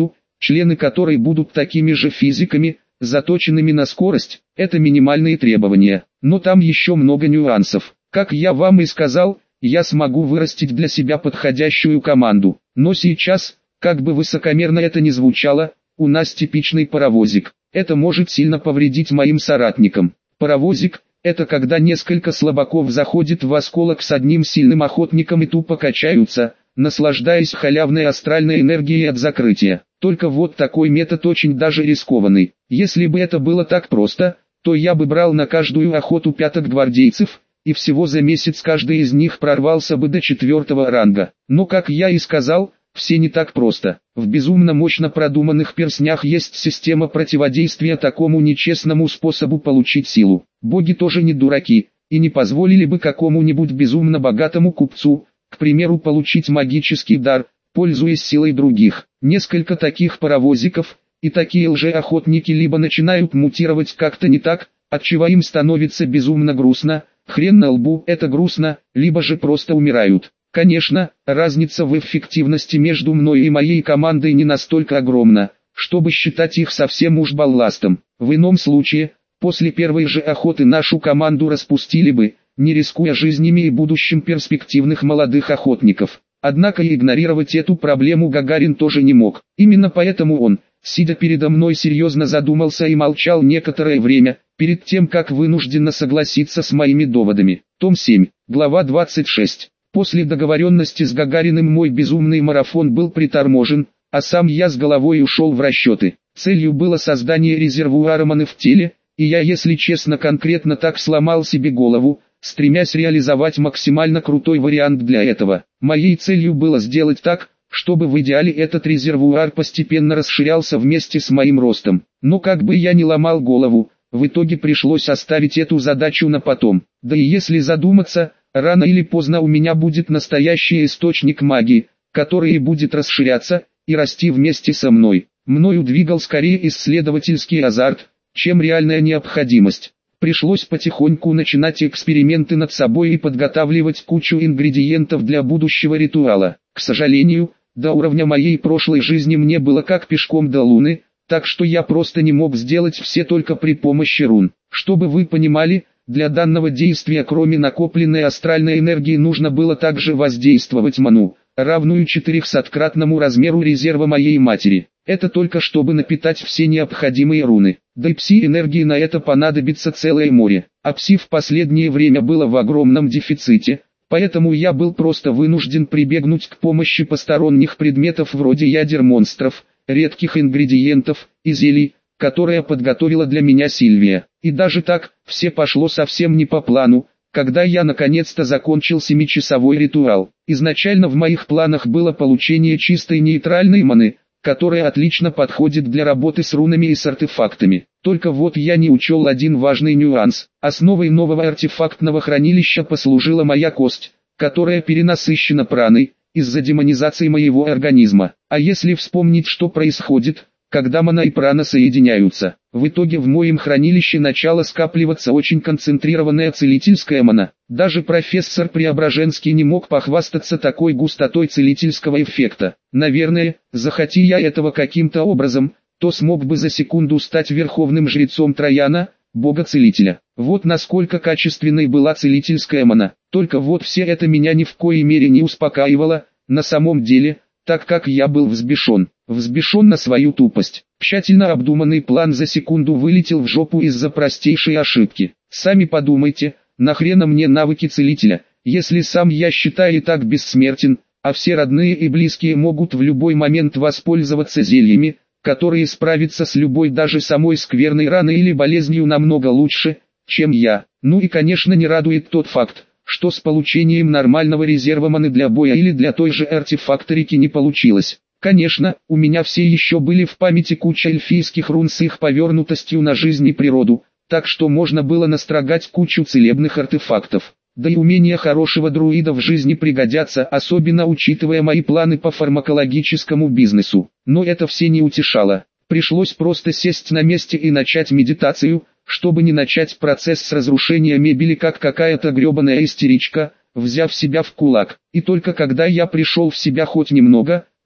члены которой будут такими же физиками, заточенными на скорость. Это минимальные требования, но там еще много нюансов. Как я вам и сказал, я смогу вырастить для себя подходящую команду. Но сейчас, как бы высокомерно это ни звучало, у нас типичный паровозик. Это может сильно повредить моим соратникам. Паровозик – это когда несколько слабаков заходит в осколок с одним сильным охотником и тупо качаются, наслаждаясь халявной астральной энергией от закрытия. Только вот такой метод очень даже рискованный. Если бы это было так просто, то я бы брал на каждую охоту пяток гвардейцев, и всего за месяц каждый из них прорвался бы до четвертого ранга. Но, как я и сказал, все не так просто. В безумно мощно продуманных перстнях есть система противодействия такому нечестному способу получить силу. Боги тоже не дураки, и не позволили бы какому-нибудь безумно богатому купцу, к примеру, получить магический дар, пользуясь силой других. Несколько таких паровозиков, и такие лжеохотники либо начинают мутировать как-то не так, отчего им становится безумно грустно, хрен на лбу, это грустно, либо же просто умирают. Конечно, разница в эффективности между мной и моей командой не настолько огромна, чтобы считать их совсем уж балластом. В ином случае, после первой же охоты нашу команду распустили бы, не рискуя жизнями и будущим перспективных молодых охотников. Однако и игнорировать эту проблему Гагарин тоже не мог. Именно поэтому он, сидя передо мной, серьезно задумался и молчал некоторое время, перед тем как вынужденно согласиться с моими доводами. Том семь, глава двадцать шесть. После договоренности с Гагариным мой безумный марафон был приторможен, а сам я с головой ушел в расчеты. Целью было создание резервуара маны в теле, и я, если честно, конкретно так сломал себе голову, стремясь реализовать максимально крутой вариант для этого. Моей целью было сделать так, чтобы в идеале этот резервуар постепенно расширялся вместе с моим ростом. Но как бы я ни ломал голову, в итоге пришлось оставить эту задачу на потом. Да и если задуматься, рано или поздно у меня будет настоящий источник магии, который и будет расширяться и расти вместе со мной. Мною двигал скорее исследовательский азарт, чем реальная необходимость. Пришлось потихоньку начинать эксперименты над собой и подготавливать кучу ингредиентов для будущего ритуала. К сожалению, до уровня моей прошлой жизни мне было как пешком до луны, так что я просто не мог сделать все только при помощи рун. Чтобы вы понимали, для данного действия кроме накопленной астральной энергии нужно было также воздействовать ману, равную четырехсоткратному размеру резерва моей матери. Это только чтобы напитать все необходимые руны. Да и пси-энергии на это понадобится целое море. А пси в последнее время было в огромном дефиците, поэтому я был просто вынужден прибегнуть к помощи посторонних предметов вроде ядер монстров, редких ингредиентов и зелий, которые подготовила для меня Сильвия. И даже так, все пошло совсем не по плану, когда я наконец-то закончил семичасовой ритуал. Изначально в моих планах было получение чистой нейтральной маны, которая отлично подходит для работы с рунами и с артефактами. Только вот я не учел один важный нюанс. Основой нового артефактного хранилища послужила моя кость, которая перенасыщена праной, из-за демонизации моего организма. А если вспомнить, что происходит, когда мана и прана соединяются, в итоге в моем хранилище начала скапливаться очень концентрированная целительская мана. Даже профессор Преображенский не мог похвастаться такой густотой целительского эффекта. Наверное, захоти я этого каким-то образом, то смог бы за секунду стать верховным жрецом Трояна, бога-целителя. Вот насколько качественной была целительская мана. Только вот все это меня ни в коей мере не успокаивало, на самом деле, так как я был взбешен. Взбешен на свою тупость. Тщательно обдуманный план за секунду вылетел в жопу из-за простейшей ошибки. Сами подумайте, нахрена мне навыки целителя, если сам я считаю и так бессмертен, а все родные и близкие могут в любой момент воспользоваться зельями, которые справятся с любой даже самой скверной раной или болезнью намного лучше, чем я. Ну и конечно не радует тот факт, что с получением нормального резерва маны для боя или для той же артефакторики не получилось. Конечно, у меня все еще были в памяти куча эльфийских рун с их повернутостью на жизнь и природу, так что можно было настрогать кучу целебных артефактов. Да и умения хорошего друида в жизни пригодятся, особенно учитывая мои планы по фармакологическому бизнесу. Но это все не утешало. Пришлось просто сесть на месте и начать медитацию, чтобы не начать процесс с разрушения мебели как какая-то гребаная истеричка, взяв себя в кулак. И только когда я пришел в себя хоть немного,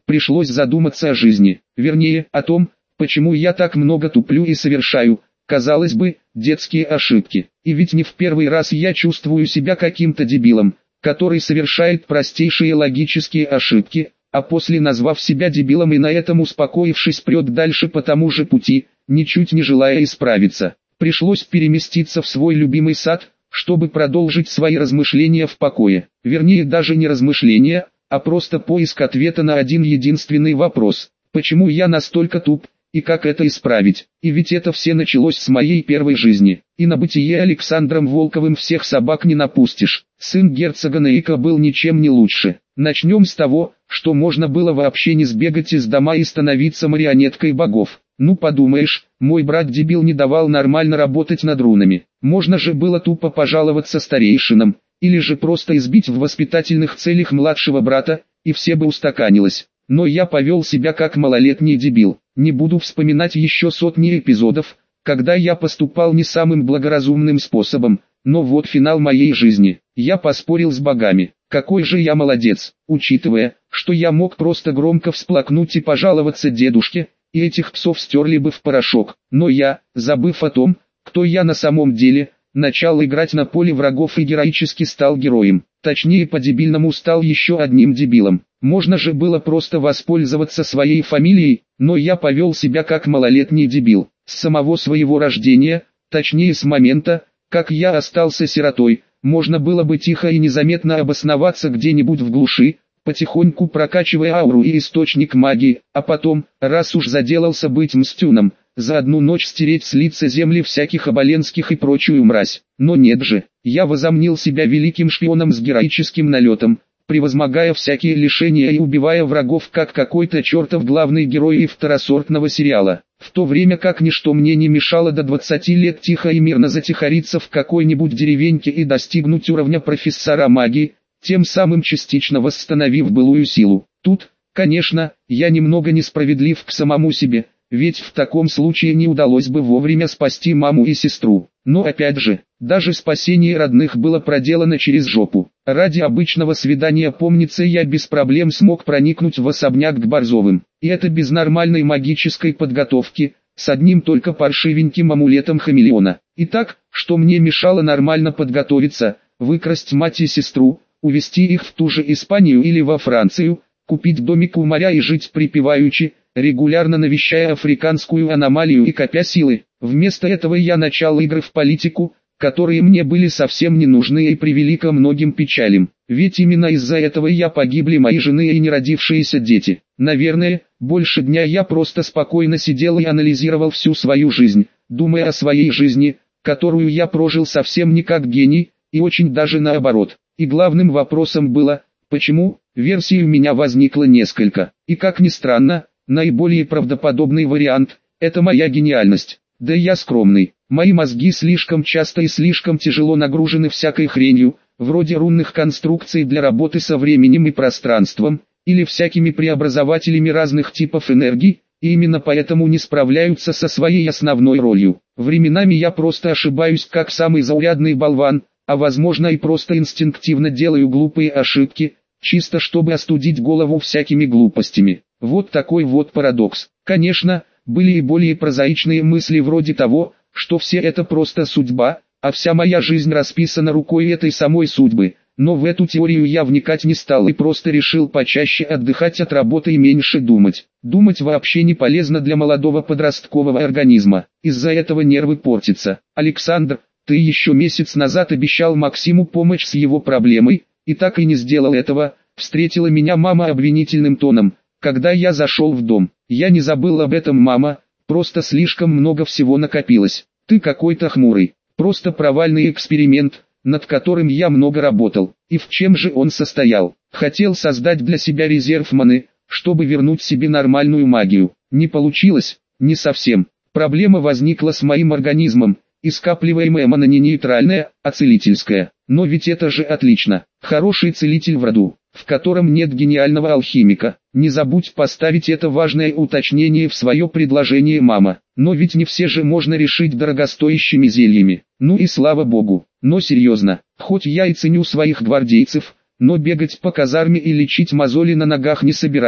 пришлось задуматься о жизни, вернее, о том, почему я так много туплю и совершаю, казалось бы, детские ошибки. И ведь не в первый раз я чувствую себя каким-то дебилом, который совершает простейшие логические ошибки, а после, назвав себя дебилом и на этом успокоившись, прет дальше по тому же пути, ничуть не желая исправиться. Пришлось переместиться в свой любимый сад, чтобы продолжить свои размышления в покое. Вернее, даже не размышления, а просто поиск ответа на один единственный вопрос: почему я настолько туп, и как это исправить? И ведь это все началось с моей первой жизни. И на бытие Александром Волковым всех собак не напустишь. Сын герцога Нейка был ничем не лучше. Начнем с того, что можно было вообще не сбегать из дома и становиться марионеткой богов. Ну подумаешь, мой брат-дебил не давал нормально работать над рунами. Можно же было тупо пожаловаться старейшинам, или же просто избить в воспитательных целях младшего брата, и все бы устаканилось. Но я повел себя как малолетний дебил. Не буду вспоминать еще сотни эпизодов, когда я поступал не самым благоразумным способом, но вот финал моей жизни. Я поспорил с богами. Какой же я молодец, учитывая, что я мог просто громко всплакнуть и пожаловаться дедушке, и этих псов стерли бы в порошок. Но я, забыв о том, кто я на самом деле, начал играть на поле врагов и героически стал героем. Точнее, по-дебильному стал еще одним дебилом. Можно же было просто воспользоваться своей фамилией, но я повел себя как малолетний дебил. С самого своего рождения, точнее с момента, как я остался сиротой, можно было бы тихо и незаметно обосноваться где-нибудь в глуши, потихоньку прокачивая ауру и источник магии, а потом, раз уж заделался быть мстюном, за одну ночь стереть с лица земли всяких оболенских и прочую мразь. Но нет же, я возомнил себя великим шпионом с героическим налетом, превозмогая всякие лишения и убивая врагов как какой-то чертов главный герой и второсортного сериала. В то время как ничто мне не мешало до двадцати лет тихо и мирно затихариться в какой-нибудь деревеньке и достигнуть уровня профессора магии, тем самым частично восстановив былую силу. Тут, конечно, я немного несправедлив к самому себе, ведь в таком случае не удалось бы вовремя спасти маму и сестру. Но опять же, даже спасение родных было проделано через жопу. Ради обычного свидания, помнится, я без проблем смог проникнуть в особняк к Борзовым. И это без нормальной магической подготовки, с одним только паршивеньким амулетом хамелеона. Итак, что мне мешало нормально подготовиться? Выкрасть мать и сестру, увезти их в ту же Испанию или во Францию, купить домик у моря и жить припеваючи, регулярно навещая африканскую аномалию и копя силы. Вместо этого я начал игры в политику, которые мне были совсем не нужны и привели ко многим печалям. Ведь именно из-за этого я погибли мои жены и неродившиеся дети. Наверное, больше дня я просто спокойно сидел и анализировал всю свою жизнь, думая о своей жизни, которую я прожил совсем не как гений, и очень даже наоборот. И главным вопросом было, почему, версий у меня возникло несколько. И как ни странно, наиболее правдоподобный вариант – это моя гениальность. Да я скромный, мои мозги слишком часто и слишком тяжело нагружены всякой хренью, вроде рунных конструкций для работы со временем и пространством, или всякими преобразователями разных типов энергий, и именно поэтому не справляются со своей основной ролью. Временами я просто ошибаюсь как самый заурядный болван, а возможно и просто инстинктивно делаю глупые ошибки, чисто чтобы остудить голову всякими глупостями. Вот такой вот парадокс. Конечно, были и более прозаичные мысли вроде того, что все это просто судьба, а вся моя жизнь расписана рукой этой самой судьбы. Но в эту теорию я вникать не стал и просто решил почаще отдыхать от работы и меньше думать. Думать вообще не полезно для молодого подросткового организма, из-за этого нервы портятся. Александр, ты еще месяц назад обещал Максиму помощь с его проблемой, и так и не сделал этого, встретила меня мама обвинительным тоном, когда я зашел в дом. Я не забыл об этом, мама, просто слишком много всего накопилось. Ты какой-то хмурый, просто провальный эксперимент, над которым я много работал. И в чем же он состоял? Хотел создать для себя резерв маны, чтобы вернуть себе нормальную магию. Не получилось, не совсем. Проблема возникла с моим организмом, и скапливаемая мана не нейтральная, а целительская. Но ведь это же отлично. Хороший целитель в роду, в котором нет гениального алхимика. Не забудь поставить это важное уточнение в свое предложение, мама. Но ведь не все же можно решить дорогостоящими зельями. Ну и слава богу. Но серьезно, хоть я и ценю своих гвардейцев, но бегать по казарме и лечить мозоли на ногах не собираюсь.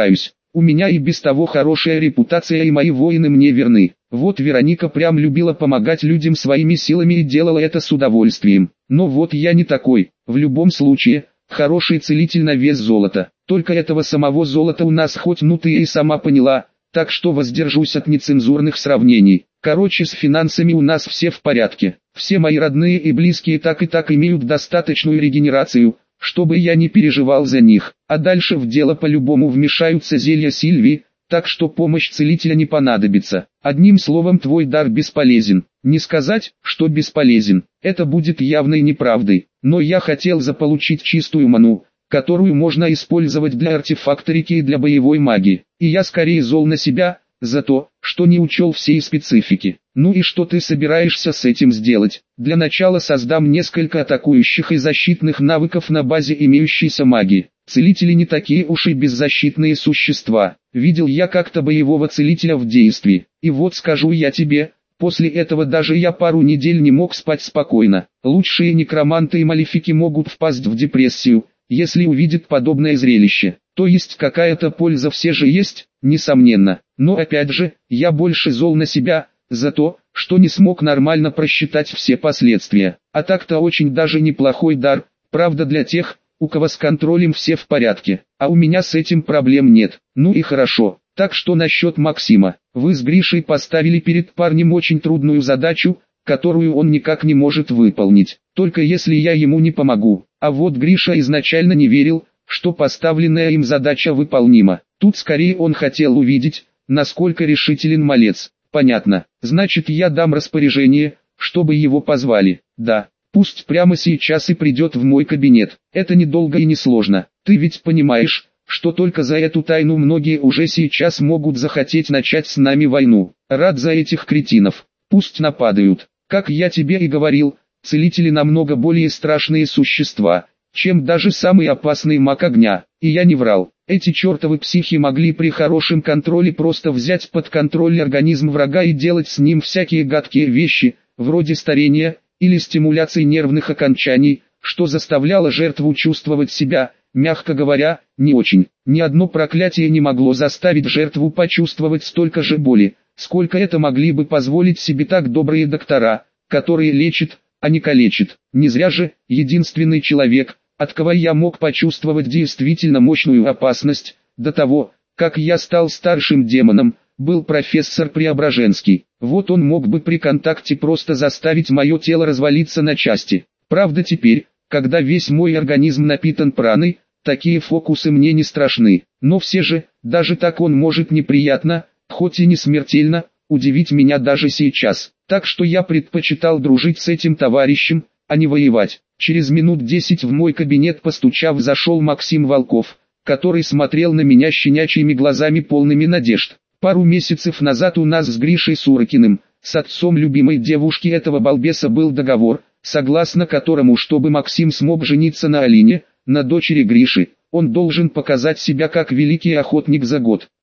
У меня и без того хорошая репутация, и мои воины мне верны. Вот Вероника прям любила помогать людям своими силами и делала это с удовольствием. Но вот я не такой. В любом случае, хороший целитель на вес золота. Только этого самого золота у нас хоть ну ты и сама поняла, так что воздержусь от нецензурных сравнений. Короче, с финансами у нас все в порядке. Все мои родные и близкие так и так имеют достаточную регенерацию, чтобы я не переживал за них. А дальше в дело по-любому вмешаются зелья Сильвии, так что помощь целителя не понадобится. Одним словом, твой дар бесполезен. Не сказать, что бесполезен, это будет явной неправдой. Но я хотел заполучить чистую ману, которую можно использовать для артефакторики и для боевой магии. И я скорее зол на себя, за то, что не учел всей специфики. Ну и что ты собираешься с этим сделать? Для начала создам несколько атакующих и защитных навыков на базе имеющейся магии. Целители не такие уж и беззащитные существа. Видел я как-то боевого целителя в действии. И вот скажу я тебе, после этого даже я пару недель не мог спать спокойно. Лучшие некроманты и малефики могут впасть в депрессию, если увидят подобное зрелище. То есть какая-то польза все же есть, несомненно. Но опять же, я больше зол на себя, за то, что не смог нормально просчитать все последствия. А так-то очень даже неплохой дар, правда для тех, у кого с контролем все в порядке. А у меня с этим проблем нет. Ну и хорошо. Так что насчет Максима. Вы с Гришей поставили перед парнем очень трудную задачу, которую он никак не может выполнить. Только если я ему не помогу. А вот Гриша изначально не верил, что поставленная им задача выполнима. Тут скорее он хотел увидеть, насколько решителен малец. Понятно. Значит, я дам распоряжение, чтобы его позвали. Да. Пусть прямо сейчас и придет в мой кабинет. Это недолго и несложно. Ты ведь понимаешь, что только за эту тайну многие уже сейчас могут захотеть начать с нами войну. Рад за этих кретинов. Пусть нападают. Как я тебе и говорил, целители намного более страшные существа, чем даже самый опасный маг огня. И я не врал. Эти чертовы психи могли при хорошем контроле просто взять под контроль организм врага и делать с ним всякие гадкие вещи, вроде старения, или стимуляции нервных окончаний, что заставляло жертву чувствовать себя, мягко говоря, не очень. Ни одно проклятие не могло заставить жертву почувствовать столько же боли, сколько это могли бы позволить себе так добрые доктора, которые лечат, а не калечат. Не зря же, единственный человек, от кого я мог почувствовать действительно мощную опасность, до того, как я стал старшим демоном, был профессор Преображенский. Вот он мог бы при контакте просто заставить мое тело развалиться на части. Правда теперь, когда весь мой организм напитан праной, такие фокусы мне не страшны. Но все же, даже так он может неприятно, хоть и не смертельно, удивить меня даже сейчас. Так что я предпочитал дружить с этим товарищем, а не воевать. Через минут десять в мой кабинет, постучав, зашел Максим Волков, который смотрел на меня щенячьими глазами полными надежд. Пару месяцев назад у нас с Гришей Сурокиным, с отцом любимой девушки этого балбеса, был договор, согласно которому, чтобы Максим смог жениться на Алине, на дочери Гриши, он должен показать себя как великий охотник за год.